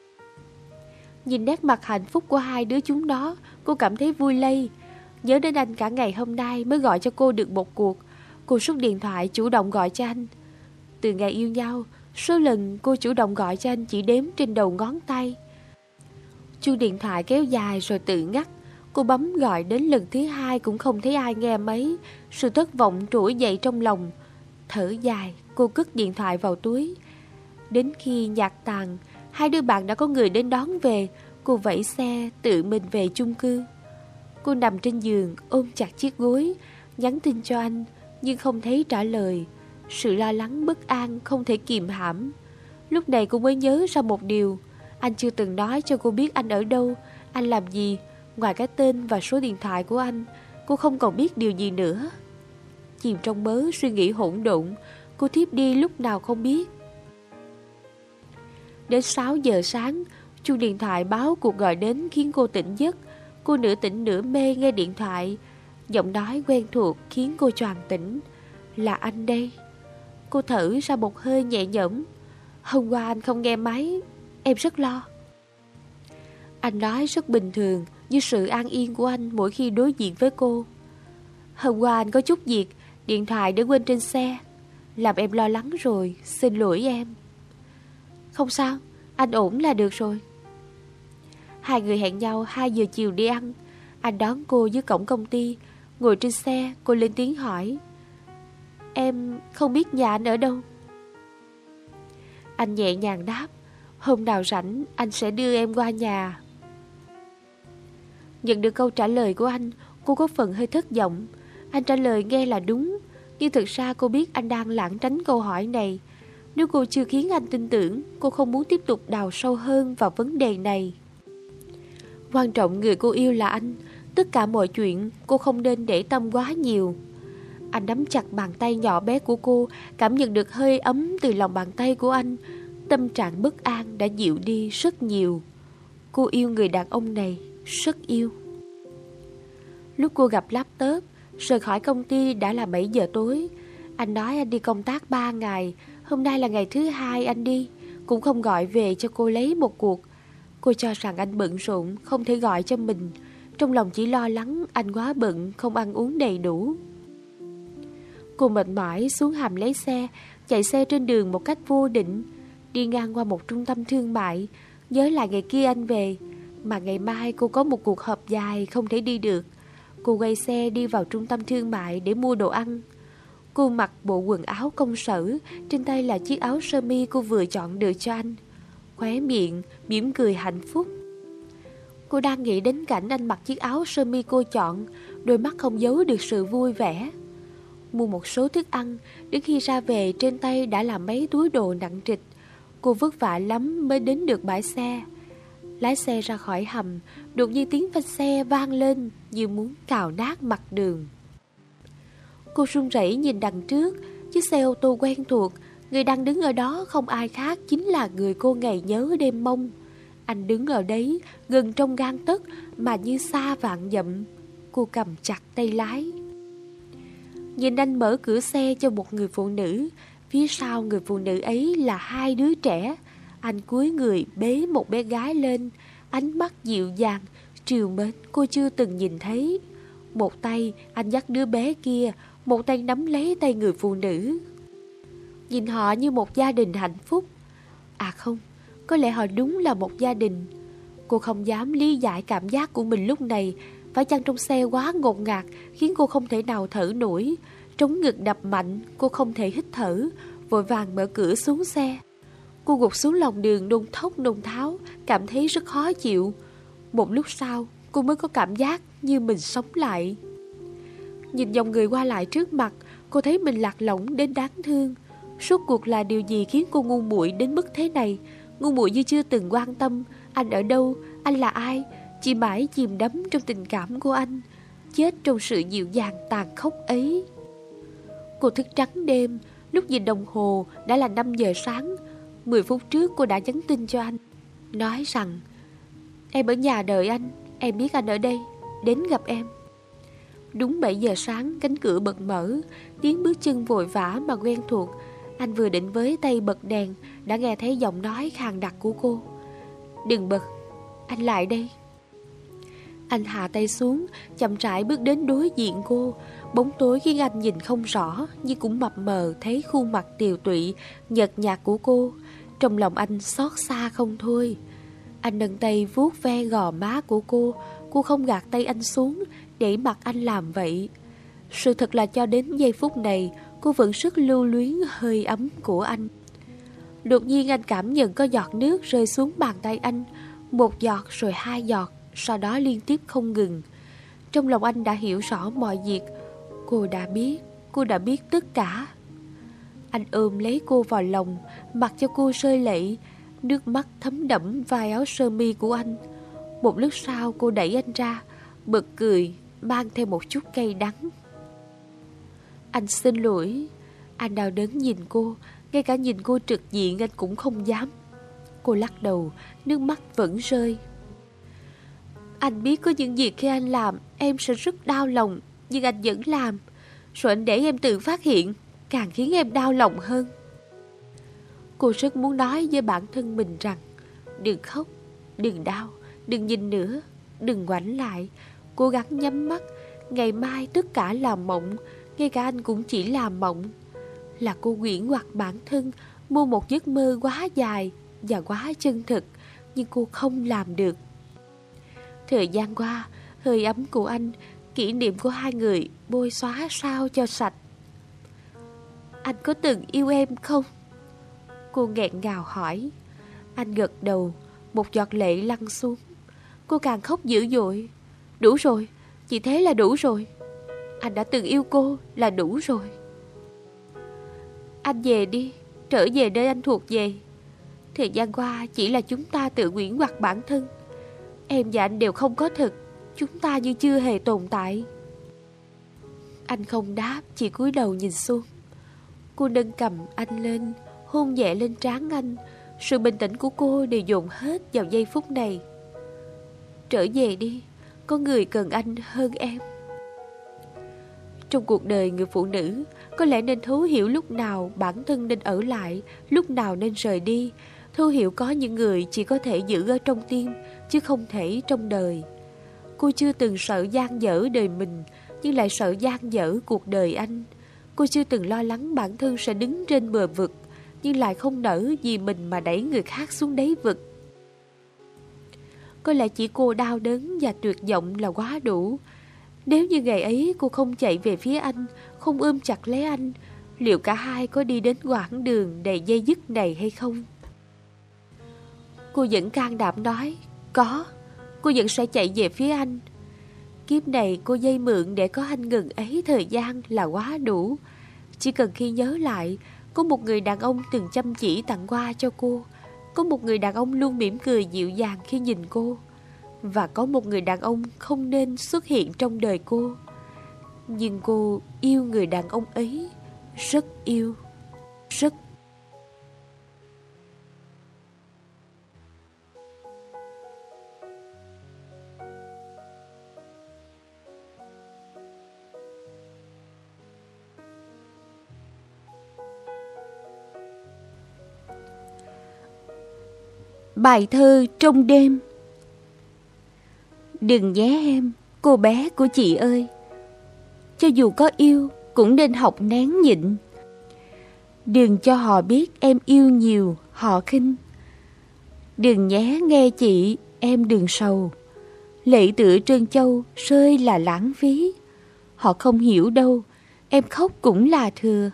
Nhìn nét mặt hạnh phúc của 2 đứa chúng đó, cô cảm thấy vui lây. Nhớ đến anh cả ngày hôm nay mới gọi cho cô được một cuộc. Cô rút điện thoại chủ động gọi cho anh. Từ ngày yêu nhau, số lần cô chủ động gọi cho anh chỉ đếm trên đầu ngón tay. Chuông điện thoại kéo dài rồi tự ngắt. Cô bấm gọi đến lần thứ 2 cũng không thấy ai nghe mấy. Sự thất vọng trỗi dậy trong lòng. Thở dài, cô cất điện thoại vào túi. Đến khi nhạc tàn, 2 đứa bạn đã có người đến đón về. Cô vẫy xe tự mình về chung cư. Cô nằm trên giường ôm chặt chiếc gối, nhắn tin cho anh nhưng không thấy trả lời. Sự lo lắng bất an không thể kìm hãm. Lúc này cô mới nhớ ra một điều. Anh chưa từng nói cho cô biết anh ở đâu, anh làm gì. Ngoài cái tên và số điện thoại của anh, cô không còn biết điều gì nữa. Chìm trong mớ suy nghĩ hỗn độn, cô thiếp đi lúc nào không biết. Đến 6 giờ sáng, chuông điện thoại báo cuộc gọi đến khiến cô tỉnh giấc. Cô nửa tỉnh nửa mê nghe điện thoại. Giọng nói quen thuộc khiến cô choàng tỉnh. Là anh đây. Cô thở ra một hơi nhẹ nhõm. Hôm qua anh không nghe máy, em rất lo. Anh nói rất bình thường, như sự an yên của anh mỗi khi đối diện với cô. Hôm qua anh có chút việc, điện thoại để quên trên xe, làm em lo lắng rồi, xin lỗi em. Không sao, anh ổn là được rồi. 2 người hẹn nhau 2 giờ chiều đi ăn. Anh đón cô dưới cổng công ty. Ngồi trên xe, cô lên tiếng hỏi. Em không biết nhà anh ở đâu. Anh nhẹ nhàng đáp. Hôm nào rảnh anh sẽ đưa em qua nhà. Nhận được câu trả lời của anh, cô có phần hơi thất vọng. Anh trả lời nghe là đúng, nhưng thực ra cô biết anh đang lảng tránh câu hỏi này. Nếu cô chưa khiến anh tin tưởng, cô không muốn tiếp tục đào sâu hơn vào vấn đề này. Quan trọng người cô yêu là anh. Tất cả mọi chuyện cô không nên để tâm quá nhiều. Anh nắm chặt bàn tay nhỏ bé của cô, cảm nhận được hơi ấm từ lòng bàn tay của anh. Tâm trạng bất an đã dịu đi rất nhiều. Cô yêu người đàn ông này, rất yêu. Lúc cô gặp laptop, rời khỏi công ty đã là 7 giờ tối. Anh nói anh đi công tác 3 ngày. Hôm nay là ngày thứ 2 anh đi. Cũng không gọi về cho cô lấy một cuộc. Cô cho rằng anh bận rộn, không thể gọi cho mình. Trong lòng chỉ lo lắng anh quá bận, không ăn uống đầy đủ. Cô mệt mỏi xuống hầm lấy xe, chạy xe trên đường một cách vô định. Đi ngang qua một trung tâm thương mại, nhớ lại ngày kia anh về, mà ngày mai cô có một cuộc họp dài không thể đi được. Cô quay xe đi vào trung tâm thương mại để mua đồ ăn. Cô mặc bộ quần áo công sở, trên tay là chiếc áo sơ mi cô vừa chọn được cho anh. Khóe miệng mỉm cười hạnh phúc. Cô đang nghĩ đến cảnh anh mặc chiếc áo sơ mi cô chọn, đôi mắt không giấu được sự vui vẻ. Mua một số thức ăn, đến khi ra về trên tay đã là mấy túi đồ nặng trịch. Cô vất vả lắm mới đến được bãi xe. Lái xe ra khỏi hầm, đột nhiên tiếng phanh xe vang lên như muốn cào nát mặt đường. Cô run rẩy nhìn đằng trước, chiếc xe ô tô quen thuộc. Người đang đứng ở đó không ai khác chính là người cô ngày nhớ đêm mong. Anh đứng ở đấy, gần trong gang tấc mà như xa vạn dặm. Cô cầm chặt tay lái. Nhìn anh mở cửa xe cho một người phụ nữ. Phía sau người phụ nữ ấy là hai đứa trẻ. Anh cúi người bế một bé gái lên, ánh mắt dịu dàng, trìu mến cô chưa từng nhìn thấy. Một tay anh dắt đứa bé kia, một tay nắm lấy tay người phụ nữ. Nhìn họ như một gia đình hạnh phúc. À không, có lẽ họ đúng là một gia đình. Cô không dám lý giải cảm giác của mình lúc này. Phải chăng trong xe quá ngột ngạt khiến cô không thể nào thở nổi. Trống ngực đập mạnh, cô không thể hít thở, vội vàng mở cửa xuống xe. Cô gục xuống lòng đường nôn thốc nôn tháo, cảm thấy rất khó chịu. Một lúc sau, cô mới có cảm giác như mình sống lại. Nhìn dòng người qua lại trước mặt, cô thấy mình lạc lõng đến đáng thương. Rốt cuộc là điều gì khiến cô ngu muội đến mức thế này? Ngu muội như chưa từng quan tâm anh ở đâu, anh là ai, chỉ mãi chìm đắm trong tình cảm của anh, chết trong sự dịu dàng tàn khốc ấy. Cô thức trắng đêm, lúc nhìn đồng hồ đã là 5 giờ sáng. 10 phút trước cô đã nhắn tin cho anh, nói rằng em ở nhà đợi anh, em biết anh ở đây, đến gặp em. Đúng 7 giờ sáng, cánh cửa bật mở, tiếng bước chân vội vã mà quen thuộc. Anh vừa định với tay bật đèn, đã nghe thấy giọng nói khàn đặc của cô. Đừng bật, anh lại đây. Anh hạ tay xuống, chậm rãi bước đến đối diện cô. Bóng tối khiến anh nhìn không rõ, nhưng cũng mập mờ thấy khuôn mặt tiều tụy, nhợt nhạt của cô. Trong lòng anh xót xa không thôi. Anh nâng tay vuốt ve gò má của cô không gạt tay anh xuống, để mặc anh làm vậy. Sự thật là cho đến giây phút này, cô vẫn rất lưu luyến hơi ấm của anh. Đột nhiên anh cảm nhận có giọt nước rơi xuống bàn tay anh. Một giọt rồi 2 giọt, sau đó liên tiếp không ngừng. Trong lòng anh đã hiểu rõ mọi việc. Cô đã biết tất cả. Anh ôm lấy cô vào lòng, mặc cho cô rơi lệ. Nước mắt thấm đẫm vai áo sơ mi của anh. Một lúc sau cô đẩy anh ra, bật cười, mang theo một chút cay đắng. Anh xin lỗi. Anh đau đớn nhìn cô, ngay cả nhìn cô trực diện anh cũng không dám. Cô lắc đầu, nước mắt vẫn rơi. Anh biết có những việc khi anh làm em sẽ rất đau lòng, nhưng anh vẫn làm. Rồi anh để em tự phát hiện, càng khiến em đau lòng hơn. Cô rất muốn nói với bản thân mình rằng đừng khóc, đừng đau, đừng nhìn nữa, đừng ngoảnh lại. Cố gắng nhắm mắt, ngày mai tất cả là mộng, ngay cả anh cũng chỉ là mộng. Là cô quyển hoặc bản thân mua một giấc mơ quá dài và quá chân thực, nhưng cô không làm được. Thời gian qua, hơi ấm của anh, kỷ niệm của hai người bôi xóa sao cho sạch. Anh có từng yêu em không? Cô nghẹn ngào hỏi. Anh gật đầu, một giọt lệ lăn xuống. Cô càng khóc dữ dội. Đủ rồi, chỉ thế là đủ rồi. Anh đã từng yêu cô là đủ rồi. Anh về đi, trở về nơi anh thuộc về. Thời gian qua chỉ là chúng ta tự quyển hoặc bản thân. Em và anh đều không có thực, chúng ta như chưa hề tồn tại. Anh không đáp, chỉ cúi đầu nhìn xuống. Cô nâng cầm anh lên, hôn nhẹ lên trán anh. Sự bình tĩnh của cô đều dồn hết vào giây phút này. Trở về đi, có người cần anh hơn em. Trong cuộc đời người phụ nữ, có lẽ nên thấu hiểu lúc nào bản thân nên ở lại, lúc nào nên rời đi. Thấu hiểu có những người chỉ có thể giữ ở trong tim, chứ không thể trong đời. Cô chưa từng sợ dang dở đời mình, nhưng lại sợ dang dở cuộc đời anh. Cô chưa từng lo lắng bản thân sẽ đứng trên bờ vực, nhưng lại không nỡ vì mình mà đẩy người khác xuống đáy vực. Có lẽ chỉ cô đau đớn và tuyệt vọng là quá đủ. Nếu như ngày ấy cô không chạy về phía anh, không ôm chặt lấy anh, liệu cả hai có đi đến quãng đường đầy dây dứt này hay không? Cô vẫn can đảm nói, có, cô vẫn sẽ chạy về phía anh. Kiếp này cô dây mượn để có anh ngừng ấy thời gian là quá đủ. Chỉ cần khi nhớ lại, Có một người đàn ông từng chăm chỉ tặng quà cho cô. Có một người đàn ông luôn mỉm cười dịu dàng khi nhìn cô. Và có một người đàn ông không nên xuất hiện trong đời cô. Nhưng cô yêu người đàn ông ấy, rất yêu, rất. Bài thơ trong đêm. Đừng nhé em, cô bé của chị ơi. Cho dù có yêu cũng nên học nén nhịn. Đừng cho họ biết em yêu nhiều, họ khinh. Đừng nhé nghe chị, em đừng sầu. Lệ tựa trân châu rơi là lãng phí. Họ không hiểu đâu, em khóc cũng là thừa.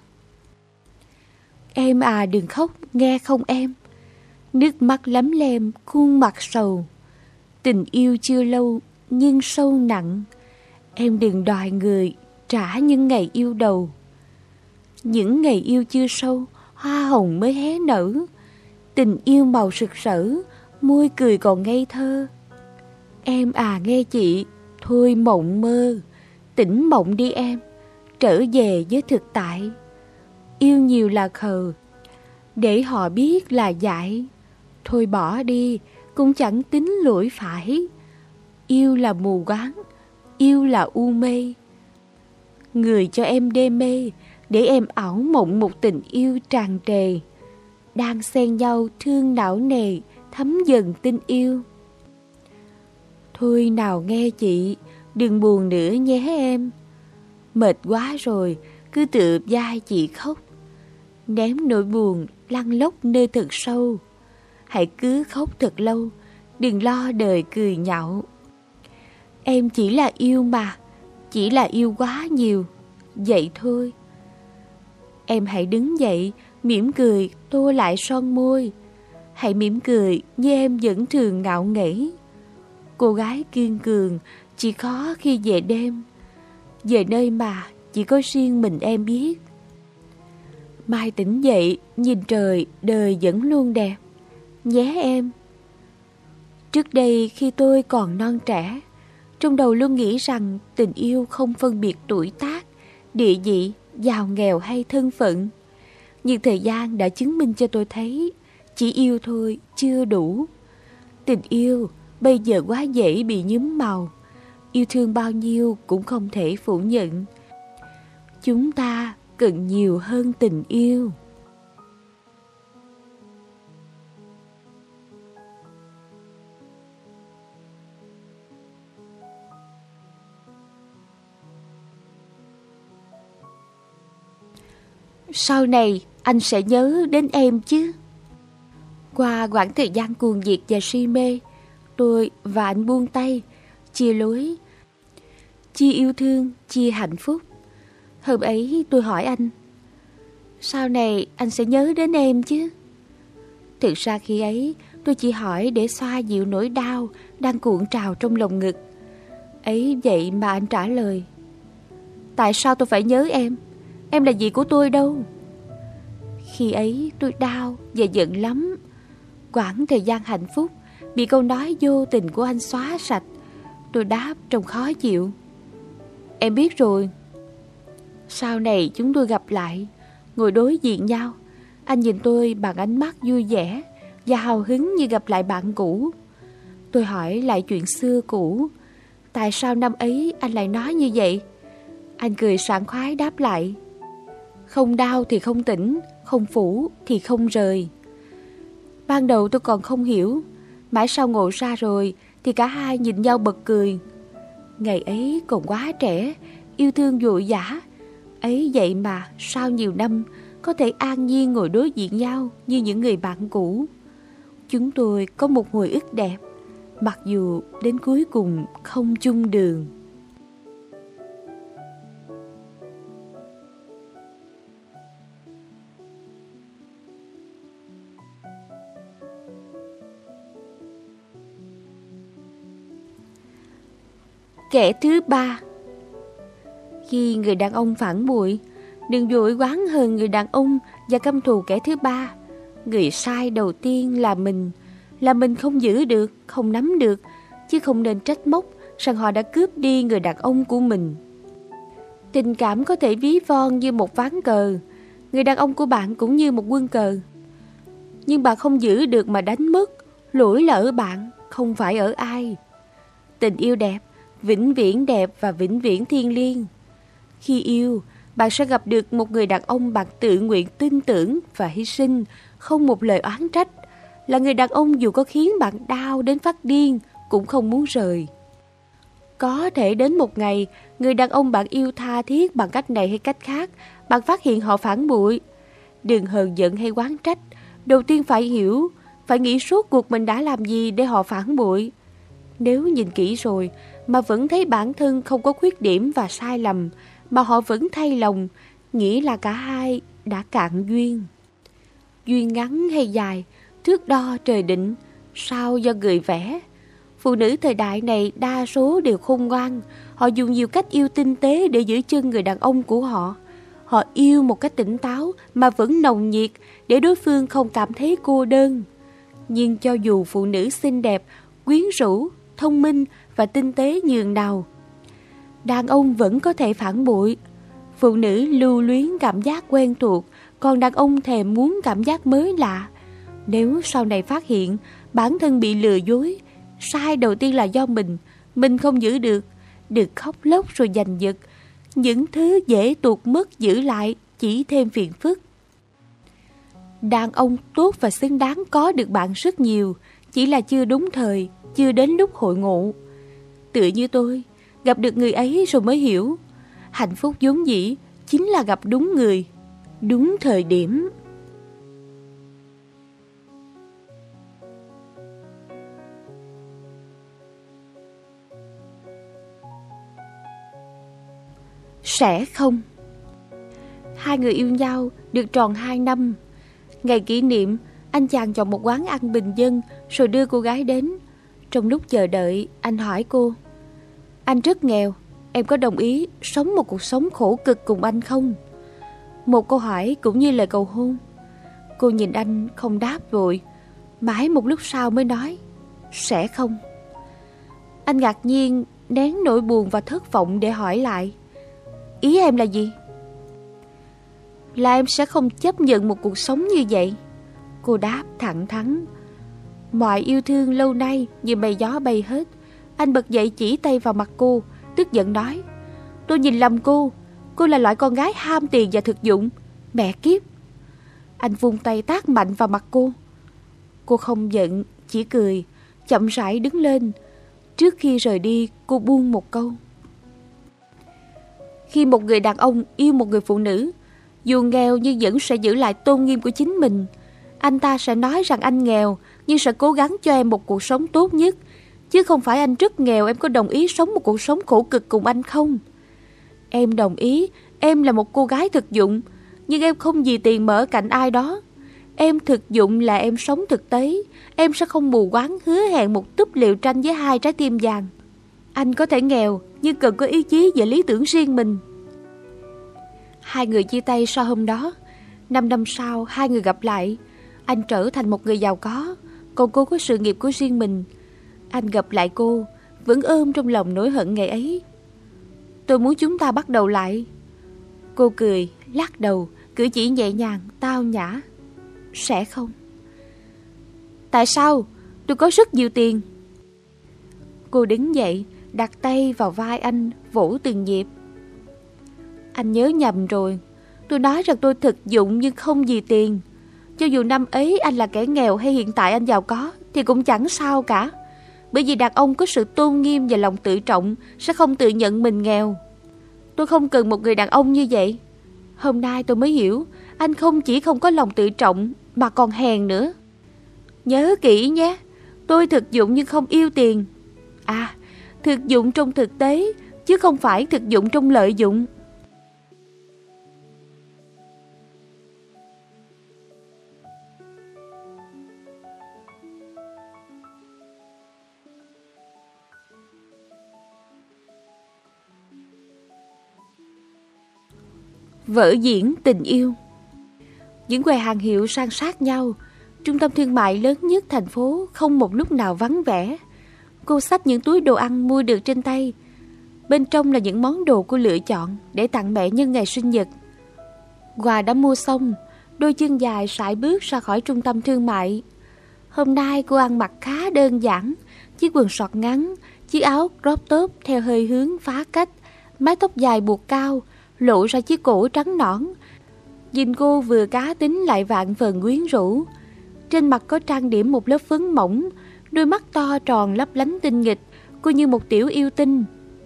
Em à đừng khóc, nghe không em. Nước mắt lấm lem khuôn mặt sầu. Tình yêu chưa lâu nhưng sâu nặng. Em đừng đòi người trả những ngày yêu đầu. Những ngày yêu chưa sâu, hoa hồng mới hé nở. Tình yêu màu sực sỡ, môi cười còn ngây thơ. Em à nghe chị, thôi mộng mơ. Tỉnh mộng đi em, trở về với thực tại. Yêu nhiều là khờ, để họ biết là dại. Thôi bỏ đi, cũng chẳng tính lỗi phải. Yêu là mù quáng, yêu là u mê. Người cho em đê mê, để em ảo mộng một tình yêu tràn trề. Đang xen nhau thương não nề, thấm dần tình yêu. Thôi nào nghe chị, đừng buồn nữa nhé em. Mệt quá rồi, cứ tựa vai chị khóc. Ném nỗi buồn lăn lóc nơi thật sâu. Hãy cứ khóc thật lâu, đừng lo đời cười nhạo. Em chỉ là yêu mà, chỉ là yêu quá nhiều. Vậy thôi. Em hãy đứng dậy, mỉm cười tô lại son môi. Hãy mỉm cười như em vẫn thường ngạo nghễ. Cô gái kiên cường chỉ khó khi về đêm, về nơi mà chỉ có riêng mình em biết. Mai tỉnh dậy, nhìn trời, đời vẫn luôn đẹp. Nhé em. Trước đây khi tôi còn non trẻ, trong đầu luôn nghĩ rằng tình yêu không phân biệt tuổi tác, địa vị, giàu nghèo hay thân phận. Nhưng thời gian đã chứng minh cho tôi thấy chỉ yêu thôi chưa đủ. Tình yêu bây giờ quá dễ bị nhuốm màu. Yêu thương bao nhiêu cũng không thể phủ nhận. Chúng ta cần nhiều hơn tình yêu. Sau này anh sẽ nhớ đến em chứ. Qua quãng thời gian cuồng nhiệt và si mê, tôi và anh buông tay, chia lối, chia yêu thương, chia hạnh phúc. Hôm ấy tôi hỏi anh, sau này anh sẽ nhớ đến em chứ? Thực ra khi ấy tôi chỉ hỏi để xoa dịu nỗi đau đang cuộn trào trong lồng ngực. Ấy vậy mà anh trả lời, tại sao tôi phải nhớ em? Em là gì của tôi đâu. Khi ấy tôi đau và giận lắm. Quãng thời gian hạnh phúc bị câu nói vô tình của anh xóa sạch. Tôi đáp trong khó chịu, em biết rồi. Sau này chúng tôi gặp lại, ngồi đối diện nhau. Anh nhìn tôi bằng ánh mắt vui vẻ và hào hứng như gặp lại bạn cũ. Tôi hỏi lại chuyện xưa cũ. Tại sao năm ấy anh lại nói như vậy? Anh cười sảng khoái đáp lại, không đau thì không tỉnh, không phủ thì không rời. Ban đầu tôi còn không hiểu, mãi sau ngộ ra rồi thì cả hai nhìn nhau bật cười. Ngày ấy còn quá trẻ, yêu thương vội vã. Ấy vậy mà sau nhiều năm có thể an nhiên ngồi đối diện nhau như những người bạn cũ. Chúng tôi có một hồi ức đẹp, mặc dù đến cuối cùng không chung đường. Kẻ thứ ba. Khi người đàn ông phản bội, Đừng vội oán hờn người đàn ông và căm thù kẻ thứ ba. Người sai đầu tiên là mình không giữ được, không nắm được, chứ không nên trách móc rằng họ đã cướp đi người đàn ông của mình. Tình cảm có thể ví von như một ván cờ, người đàn ông của bạn cũng như một quân cờ. Nhưng bạn không giữ được mà đánh mất, lỗi là ở bạn, không phải ở ai. Tình yêu đẹp và vĩnh viễn thiêng liêng. Khi yêu, bạn sẽ gặp được một người đàn ông bạn tự nguyện tin tưởng và hy sinh, không một lời oán trách. Là người đàn ông dù có khiến bạn đau đến phát điên, cũng không muốn rời. Có thể đến một ngày, người đàn ông bạn yêu tha thiết bằng cách này hay cách khác, bạn phát hiện họ phản bội. Đừng hờn giận hay oán trách. Đầu tiên phải hiểu, phải nghĩ suốt cuộc mình đã làm gì để họ phản bội. Nếu nhìn kỹ rồi mà vẫn thấy bản thân không có khuyết điểm và sai lầm, mà họ vẫn thay lòng, nghĩa là cả hai đã cạn duyên. Duyên ngắn hay dài, thước đo trời định, sao do người vẽ. Phụ nữ thời đại này đa số đều khôn ngoan. Họ dùng nhiều cách yêu tinh tế để giữ chân người đàn ông của họ. Họ yêu một cách tỉnh táo mà vẫn nồng nhiệt để đối phương không cảm thấy cô đơn. Nhưng cho dù phụ nữ xinh đẹp, quyến rũ, thông minh và tinh tế nhường nào, đàn ông vẫn có thể phản bội. Phụ nữ lưu luyến cảm giác quen thuộc, còn đàn ông thèm muốn cảm giác mới lạ. Nếu sau này phát hiện bản thân bị lừa dối, sai đầu tiên là do mình không giữ được, đừng khóc lóc rồi giành giật. Những thứ dễ tuột mất giữ lại chỉ thêm phiền phức. Đàn ông tốt và xứng đáng có được bạn rất nhiều, chỉ là chưa đúng thời, chưa đến lúc hội ngộ. Tựa như tôi, gặp được người ấy rồi mới hiểu, hạnh phúc vốn dĩ chính là gặp đúng người, đúng thời điểm. Sẽ không. Hai người yêu nhau được tròn 2 năm. Ngày kỷ niệm, anh chàng chọn một quán ăn bình dân rồi đưa cô gái đến. Trong lúc chờ đợi, anh hỏi cô: "Anh rất nghèo, em có đồng ý sống một cuộc sống khổ cực cùng anh không?" Một câu hỏi cũng như lời cầu hôn. Cô nhìn anh không đáp vội, mãi một lúc sau mới nói: "Sẽ không." Anh ngạc nhiên, nén nỗi buồn và thất vọng để hỏi lại: "Ý em là gì?" "Là em sẽ không chấp nhận một cuộc sống như vậy." Cô đáp thẳng thắn. "Mọi yêu thương lâu nay như mây gió bay hết." Anh bật dậy chỉ tay vào mặt cô, tức giận nói: "Tôi nhìn lầm cô là loại con gái ham tiền và thực dụng. Mẹ kiếp!" Anh vung tay tát mạnh vào mặt cô. Cô không giận, chỉ cười, chậm rãi đứng lên. Trước khi rời đi, cô buông một câu: "Khi một người đàn ông yêu một người phụ nữ, dù nghèo nhưng vẫn sẽ giữ lại tôn nghiêm của chính mình. Anh ta sẽ nói rằng anh nghèo, nhưng sẽ cố gắng cho em một cuộc sống tốt nhất. Chứ không phải anh rất nghèo, em có đồng ý sống một cuộc sống khổ cực cùng anh không? Em đồng ý, em là một cô gái thực dụng, nhưng em không vì tiền mở cạnh ai đó. Em thực dụng là em sống thực tế. Em sẽ không mù quáng hứa hẹn một túp liều tranh với 2 trái tim vàng. Anh có thể nghèo, nhưng cần có ý chí và lý tưởng riêng mình." Hai người chia tay sau hôm đó. 5 năm sau, hai người gặp lại. Anh trở thành một người giàu có, còn cô có sự nghiệp của riêng mình. Anh gặp lại cô, vẫn ôm trong lòng nỗi hận ngày ấy. "Tôi muốn chúng ta bắt đầu lại." Cô cười, lắc đầu, cử chỉ nhẹ nhàng, tao nhã. "Sẽ không." "Tại sao? Tôi có rất nhiều tiền." Cô đứng dậy, đặt tay vào vai anh, vỗ từng nhịp. "Anh nhớ nhầm rồi. Tôi nói rằng tôi thực dụng nhưng không vì tiền. Cho dù năm ấy anh là kẻ nghèo hay hiện tại anh giàu có thì cũng chẳng sao cả. Bởi vì đàn ông có sự tôn nghiêm và lòng tự trọng sẽ không tự nhận mình nghèo. Tôi không cần một người đàn ông như vậy. Hôm nay tôi mới hiểu, anh không chỉ không có lòng tự trọng mà còn hèn nữa. Nhớ kỹ nhé, tôi thực dụng nhưng không yêu tiền. À, thực dụng trong thực tế, chứ không phải thực dụng trong lợi dụng." Vở diễn tình yêu. Những quầy hàng hiệu san sát nhau. Trung tâm thương mại lớn nhất thành phố không một lúc nào vắng vẻ. Cô xách những túi đồ ăn mua được trên tay. Bên trong là những món đồ cô lựa chọn để tặng mẹ nhân ngày sinh nhật. Quà đã mua xong, đôi chân dài sải bước ra khỏi trung tâm thương mại. Hôm nay cô ăn mặc khá đơn giản, chiếc quần sọt ngắn, chiếc áo crop top theo hơi hướng phá cách, mái tóc dài buộc cao, lộ ra chiếc cổ trắng nõn. Nhìn cô vừa cá tính lại vạn phần quyến rũ. Trên mặt có trang điểm một lớp phấn mỏng, đôi mắt to tròn lấp lánh tinh nghịch, cô như một tiểu yêu tinh.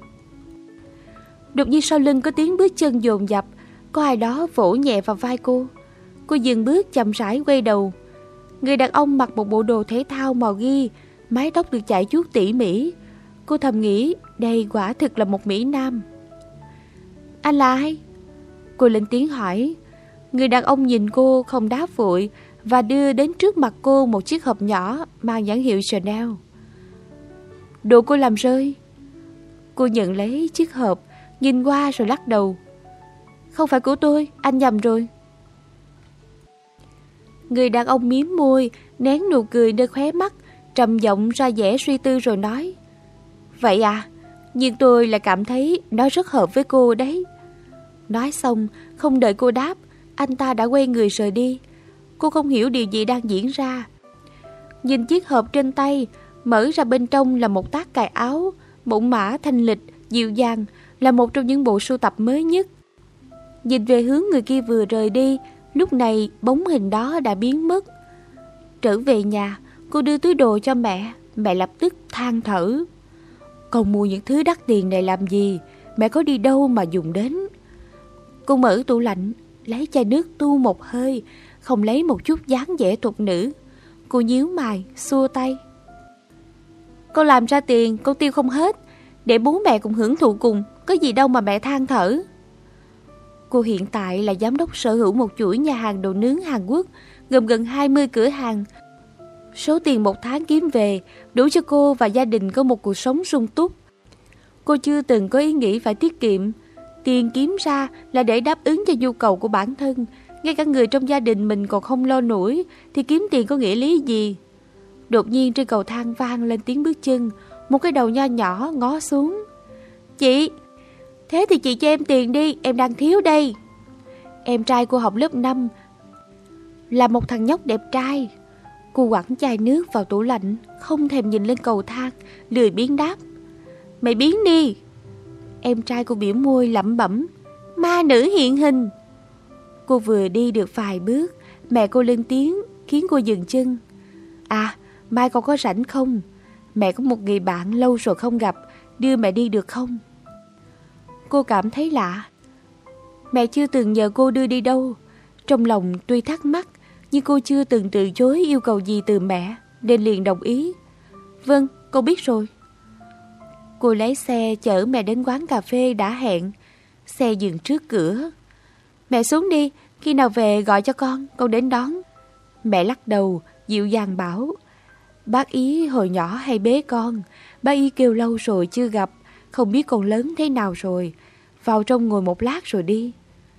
Đột nhiên sau lưng có tiếng bước chân dồn dập, có ai đó vỗ nhẹ vào vai cô. Cô dừng bước chậm rãi quay đầu. Người đàn ông mặc một bộ đồ thể thao màu ghi, mái tóc được chải chuốt tỉ mỉ. Cô thầm nghĩ đây quả thực là một mỹ nam. Anh là ai? Cô lên tiếng hỏi. Người đàn ông nhìn cô không đáp vội và đưa đến trước mặt cô một chiếc hộp nhỏ mang nhãn hiệu Chanel. Đồ cô làm rơi. Cô nhận lấy chiếc hộp, nhìn qua rồi lắc đầu. Không phải của tôi, anh nhầm rồi. Người đàn ông mím môi, nén nụ cười nơi khóe mắt, trầm giọng ra vẻ suy tư rồi nói. Vậy à, nhưng tôi lại cảm thấy nó rất hợp với cô đấy. Nói xong, không đợi cô đáp, anh ta đã quay người rời đi. Cô không hiểu điều gì đang diễn ra. Nhìn chiếc hộp trên tay, mở ra bên trong là một tác cài áo, mẫu mã thanh lịch, dịu dàng, là một trong những bộ sưu tập mới nhất. Nhìn về hướng người kia vừa rời đi, lúc này bóng hình đó đã biến mất. Trở về nhà, cô đưa túi đồ cho mẹ. Mẹ lập tức than thở. Con mua những thứ đắt tiền này làm gì? Mẹ có đi đâu mà dùng đến? Cô mở tủ lạnh, lấy chai nước tu một hơi, không lấy một chút dáng vẻ tục nữ. Cô nhíu mày, xua tay. Con làm ra tiền, con tiêu không hết, để bố mẹ cùng hưởng thụ cùng, có gì đâu mà mẹ than thở. Cô hiện tại là giám đốc sở hữu một chuỗi nhà hàng đồ nướng Hàn Quốc, gồm gần 20 cửa hàng. Số tiền một tháng kiếm về đủ cho cô và gia đình có một cuộc sống sung túc. Cô chưa từng có ý nghĩ phải tiết kiệm. Tiền kiếm ra là để đáp ứng cho nhu cầu của bản thân. Ngay cả người trong gia đình mình còn không lo nổi thì kiếm tiền có nghĩa lý gì? Đột nhiên trên cầu thang vang lên tiếng bước chân. Một cái đầu nho nhỏ ngó xuống. Chị, thế thì chị cho em tiền đi, em đang thiếu đây. Em trai cô học lớp 5, là một thằng nhóc đẹp trai. Cô quẳng chai nước vào tủ lạnh, không thèm nhìn lên cầu thang, lười biếng đáp. Mày biến đi. Em trai cô biểu môi lẩm bẩm. Ma nữ hiện hình. Cô vừa đi được vài bước, mẹ cô lên tiếng khiến cô dừng chân. À, mai con có rảnh không? Mẹ có một người bạn lâu rồi không gặp, đưa mẹ đi được không? Cô cảm thấy lạ. Mẹ chưa từng nhờ cô đưa đi đâu. Trong lòng tuy thắc mắc, nhưng cô chưa từng từ chối yêu cầu gì từ mẹ, nên liền đồng ý. Vâng, con biết rồi. Cô lấy xe chở mẹ đến quán cà phê đã hẹn. Xe dừng trước cửa. Mẹ xuống đi, khi nào về gọi cho con đến đón. Mẹ lắc đầu, dịu dàng bảo. Bác Ý hồi nhỏ hay bế con. Bác Ý kêu lâu rồi chưa gặp, không biết con lớn thế nào rồi. Vào trong ngồi một lát rồi đi.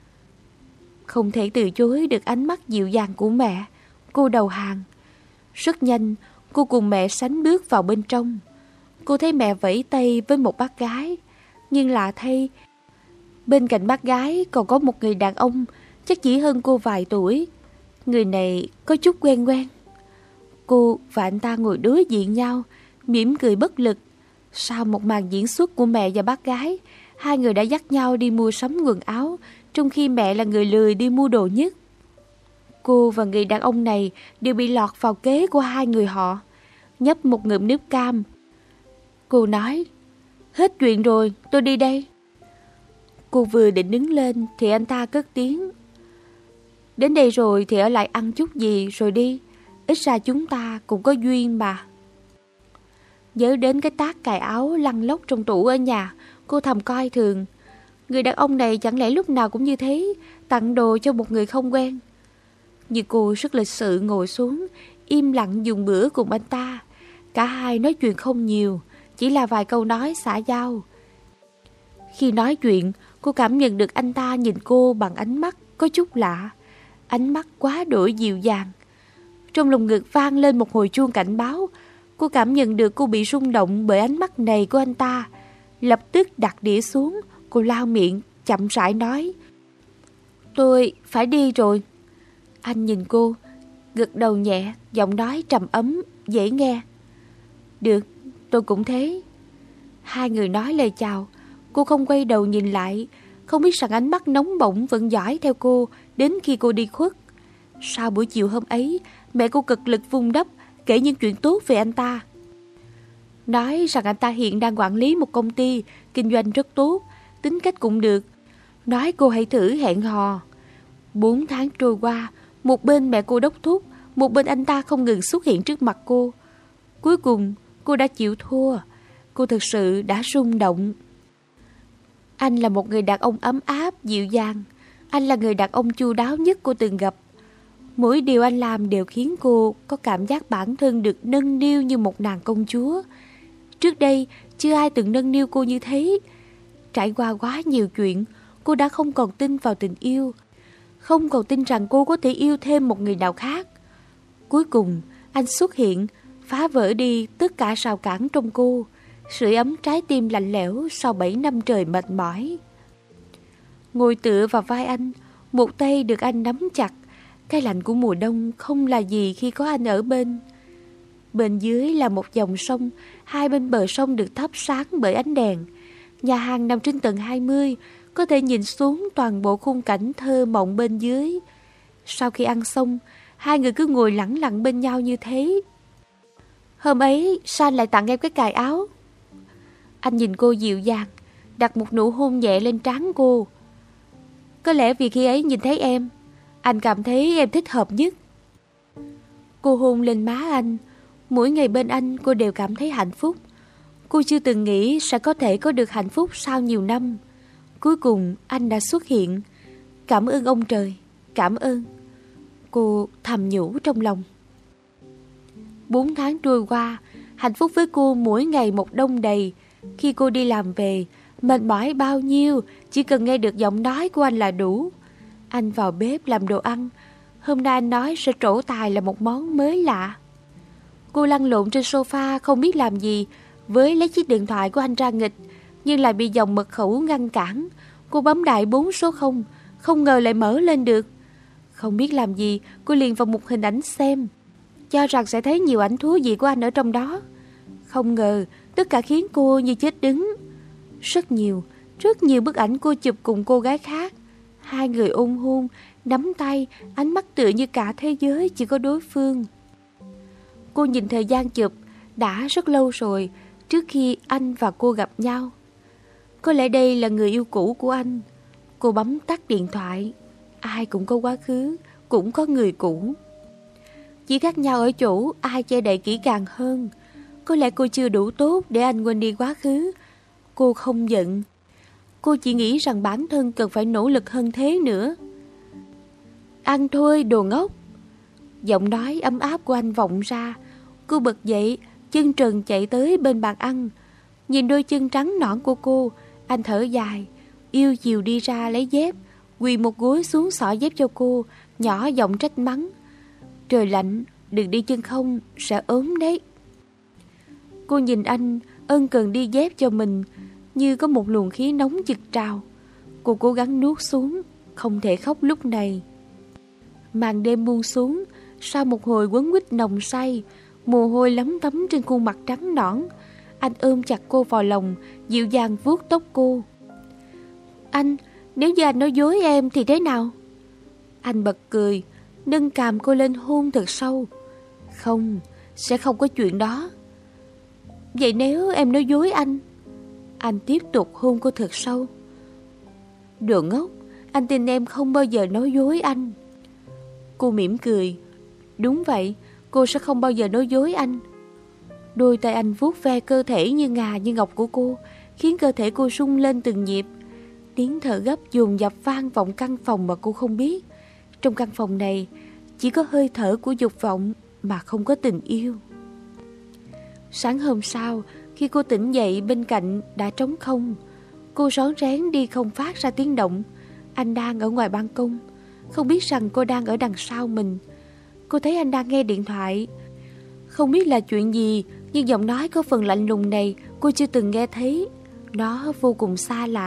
Không thể từ chối được ánh mắt dịu dàng của mẹ. Cô đầu hàng. Rất nhanh, cô cùng mẹ sánh bước vào bên trong. Cô thấy mẹ vẫy tay với một bác gái. Nhưng lạ thay, bên cạnh bác gái còn có một người đàn ông, chắc chỉ hơn cô vài tuổi. Người này có chút quen quen. Cô và anh ta ngồi đối diện nhau, mỉm cười bất lực. Sau một màn diễn xuất của mẹ và bác gái, hai người đã dắt nhau đi mua sắm quần áo, trong khi mẹ là người lười đi mua đồ nhất. Cô và người đàn ông này đều bị lọt vào kế của hai người họ. Nhấp một ngụm nước cam, cô nói, hết chuyện rồi, tôi đi đây. Cô vừa định đứng lên thì anh ta cất tiếng. Đến đây rồi thì ở lại ăn chút gì rồi đi. Ít ra chúng ta cũng có duyên mà. Nhớ đến cái tác cài áo lăn lóc trong tủ ở nhà, cô thầm coi thường. Người đàn ông này chẳng lẽ lúc nào cũng như thế, tặng đồ cho một người không quen. Nhưng cô rất lịch sự ngồi xuống, im lặng dùng bữa cùng anh ta. Cả hai nói chuyện không nhiều, chỉ là vài câu nói xã giao. Khi nói chuyện, cô cảm nhận được anh ta nhìn cô bằng ánh mắt có chút lạ, ánh mắt quá đổi dịu dàng. Trong lồng ngực vang lên một hồi chuông cảnh báo. Cô cảm nhận được cô bị rung động bởi ánh mắt này của anh ta. Lập tức đặt đĩa xuống, cô lau miệng, chậm rãi nói: "Tôi phải đi rồi." Anh nhìn cô, gật đầu nhẹ, giọng nói trầm ấm, dễ nghe: "Được, tôi cũng thế." Hai người nói lời chào. Cô không quay đầu nhìn lại, không biết rằng ánh mắt nóng bỏng vẫn dõi theo cô đến khi cô đi khuất. Sau buổi chiều hôm ấy, mẹ cô cực lực vun đắp, kể những chuyện tốt về anh ta. Nói rằng anh ta hiện đang quản lý một công ty, kinh doanh rất tốt, tính cách cũng được. Nói cô hãy thử hẹn hò. 4 tháng trôi qua, một bên mẹ cô đốc thúc, một bên anh ta không ngừng xuất hiện trước mặt cô. Cuối cùng, cô đã chịu thua. Cô thực sự đã rung động. Anh là một người đàn ông ấm áp, dịu dàng. Anh là người đàn ông chu đáo nhất cô từng gặp. Mỗi điều anh làm đều khiến cô có cảm giác bản thân được nâng niu như một nàng công chúa. Trước đây, chưa ai từng nâng niu cô như thế. Trải qua quá nhiều chuyện, cô đã không còn tin vào tình yêu, không còn tin rằng cô có thể yêu thêm một người nào khác. Cuối cùng, anh xuất hiện, phá vỡ đi tất cả rào cản trong cô, sưởi ấm trái tim lạnh lẽo sau 7 năm trời mệt mỏi. Ngồi tựa vào vai anh, một tay được anh nắm chặt. Cái lạnh của mùa đông không là gì khi có anh ở bên. Bên dưới là một dòng sông, hai bên bờ sông được thắp sáng bởi ánh đèn. Nhà hàng nằm trên tầng 20, có thể nhìn xuống toàn bộ khung cảnh thơ mộng bên dưới. Sau khi ăn xong, hai người cứ ngồi lẳng lặng bên nhau như thế. "Hôm ấy, San lại tặng em cái cài áo." Anh nhìn cô dịu dàng, đặt một nụ hôn nhẹ lên trán cô. "Có lẽ vì khi ấy nhìn thấy em, anh cảm thấy em thích hợp nhất." Cô hôn lên má anh. Mỗi ngày bên anh cô đều cảm thấy hạnh phúc. Cô chưa từng nghĩ sẽ có thể có được hạnh phúc sau nhiều năm. Cuối cùng anh đã xuất hiện. Cảm ơn ông trời, cảm ơn. Cô thầm nhủ trong lòng. 4 tháng trôi qua, hạnh phúc với cô mỗi ngày một đông đầy. Khi cô đi làm về, mệt mỏi bao nhiêu, chỉ cần nghe được giọng nói của anh là đủ. Anh vào bếp làm đồ ăn. Hôm nay anh nói sẽ trổ tài là một món mới lạ. Cô lăn lộn trên sofa không biết làm gì, với lấy chiếc điện thoại của anh ra nghịch, nhưng lại bị dòng mật khẩu ngăn cản. Cô bấm đại 4 số 0, không ngờ lại mở lên được. Không biết làm gì, cô liền vào một hình ảnh xem, cho rằng sẽ thấy nhiều ảnh thú vị của anh ở trong đó. Không ngờ, tất cả khiến cô như chết đứng. Rất nhiều bức ảnh cô chụp cùng cô gái khác. Hai người ôm hôn, nắm tay, ánh mắt tựa như cả thế giới chỉ có đối phương. Cô nhìn thời gian chụp, đã rất lâu rồi, trước khi anh và cô gặp nhau. Có lẽ đây là người yêu cũ của anh. Cô bấm tắt điện thoại. Ai cũng có quá khứ, cũng có người cũ. Chỉ khác nhau ở chỗ ai che đậy kỹ càng hơn. Có lẽ cô chưa đủ tốt để anh quên đi quá khứ. Cô không giận. Cô chỉ nghĩ rằng bản thân cần phải nỗ lực hơn thế nữa. "Ăn thôi đồ ngốc." Giọng nói ấm áp của anh vọng ra. Cô bật dậy, chân trần chạy tới bên bàn ăn. Nhìn đôi chân trắng nõn của cô, anh thở dài, yêu chiều đi ra lấy dép, quỳ một gối xuống xỏ dép cho cô, nhỏ giọng trách mắng: "Trời lạnh, đừng đi chân không, sẽ ốm đấy." Cô nhìn anh ân cần đi dép cho mình, như có một luồng khí nóng trực trào. Cô cố gắng nuốt xuống, không thể khóc lúc này. Màn đêm buông xuống, sau một hồi quấn quýt nồng say, mồ hôi lấm tấm trên khuôn mặt trắng nõn. Anh ôm chặt cô vào lòng, dịu dàng vuốt tóc cô. "Anh, nếu như anh nói dối em thì thế nào?" Anh bật cười, nâng cằm cô lên hôn thật sâu. "Không, sẽ không có chuyện đó." "Vậy nếu em nói dối anh?" Anh tiếp tục hôn cô thật sâu. "Đồ ngốc, anh tin em không bao giờ nói dối anh." Cô mỉm cười. Đúng vậy, cô sẽ không bao giờ nói dối anh. Đôi tay anh vuốt ve cơ thể như ngà như ngọc của cô, khiến cơ thể cô rung lên từng nhịp. Tiếng thở gấp dồn dập vang vọng căn phòng mà cô không biết. Trong căn phòng này chỉ có hơi thở của dục vọng mà không có tình yêu. Sáng hôm sau, khi cô tỉnh dậy bên cạnh đã trống không. Cô rón rén đi không phát ra tiếng động. Anh đang ở ngoài ban công, không biết rằng cô đang ở đằng sau mình. Cô thấy anh đang nghe điện thoại. Không biết là chuyện gì, nhưng giọng nói có phần lạnh lùng này cô chưa từng nghe thấy. Nó vô cùng xa lạ.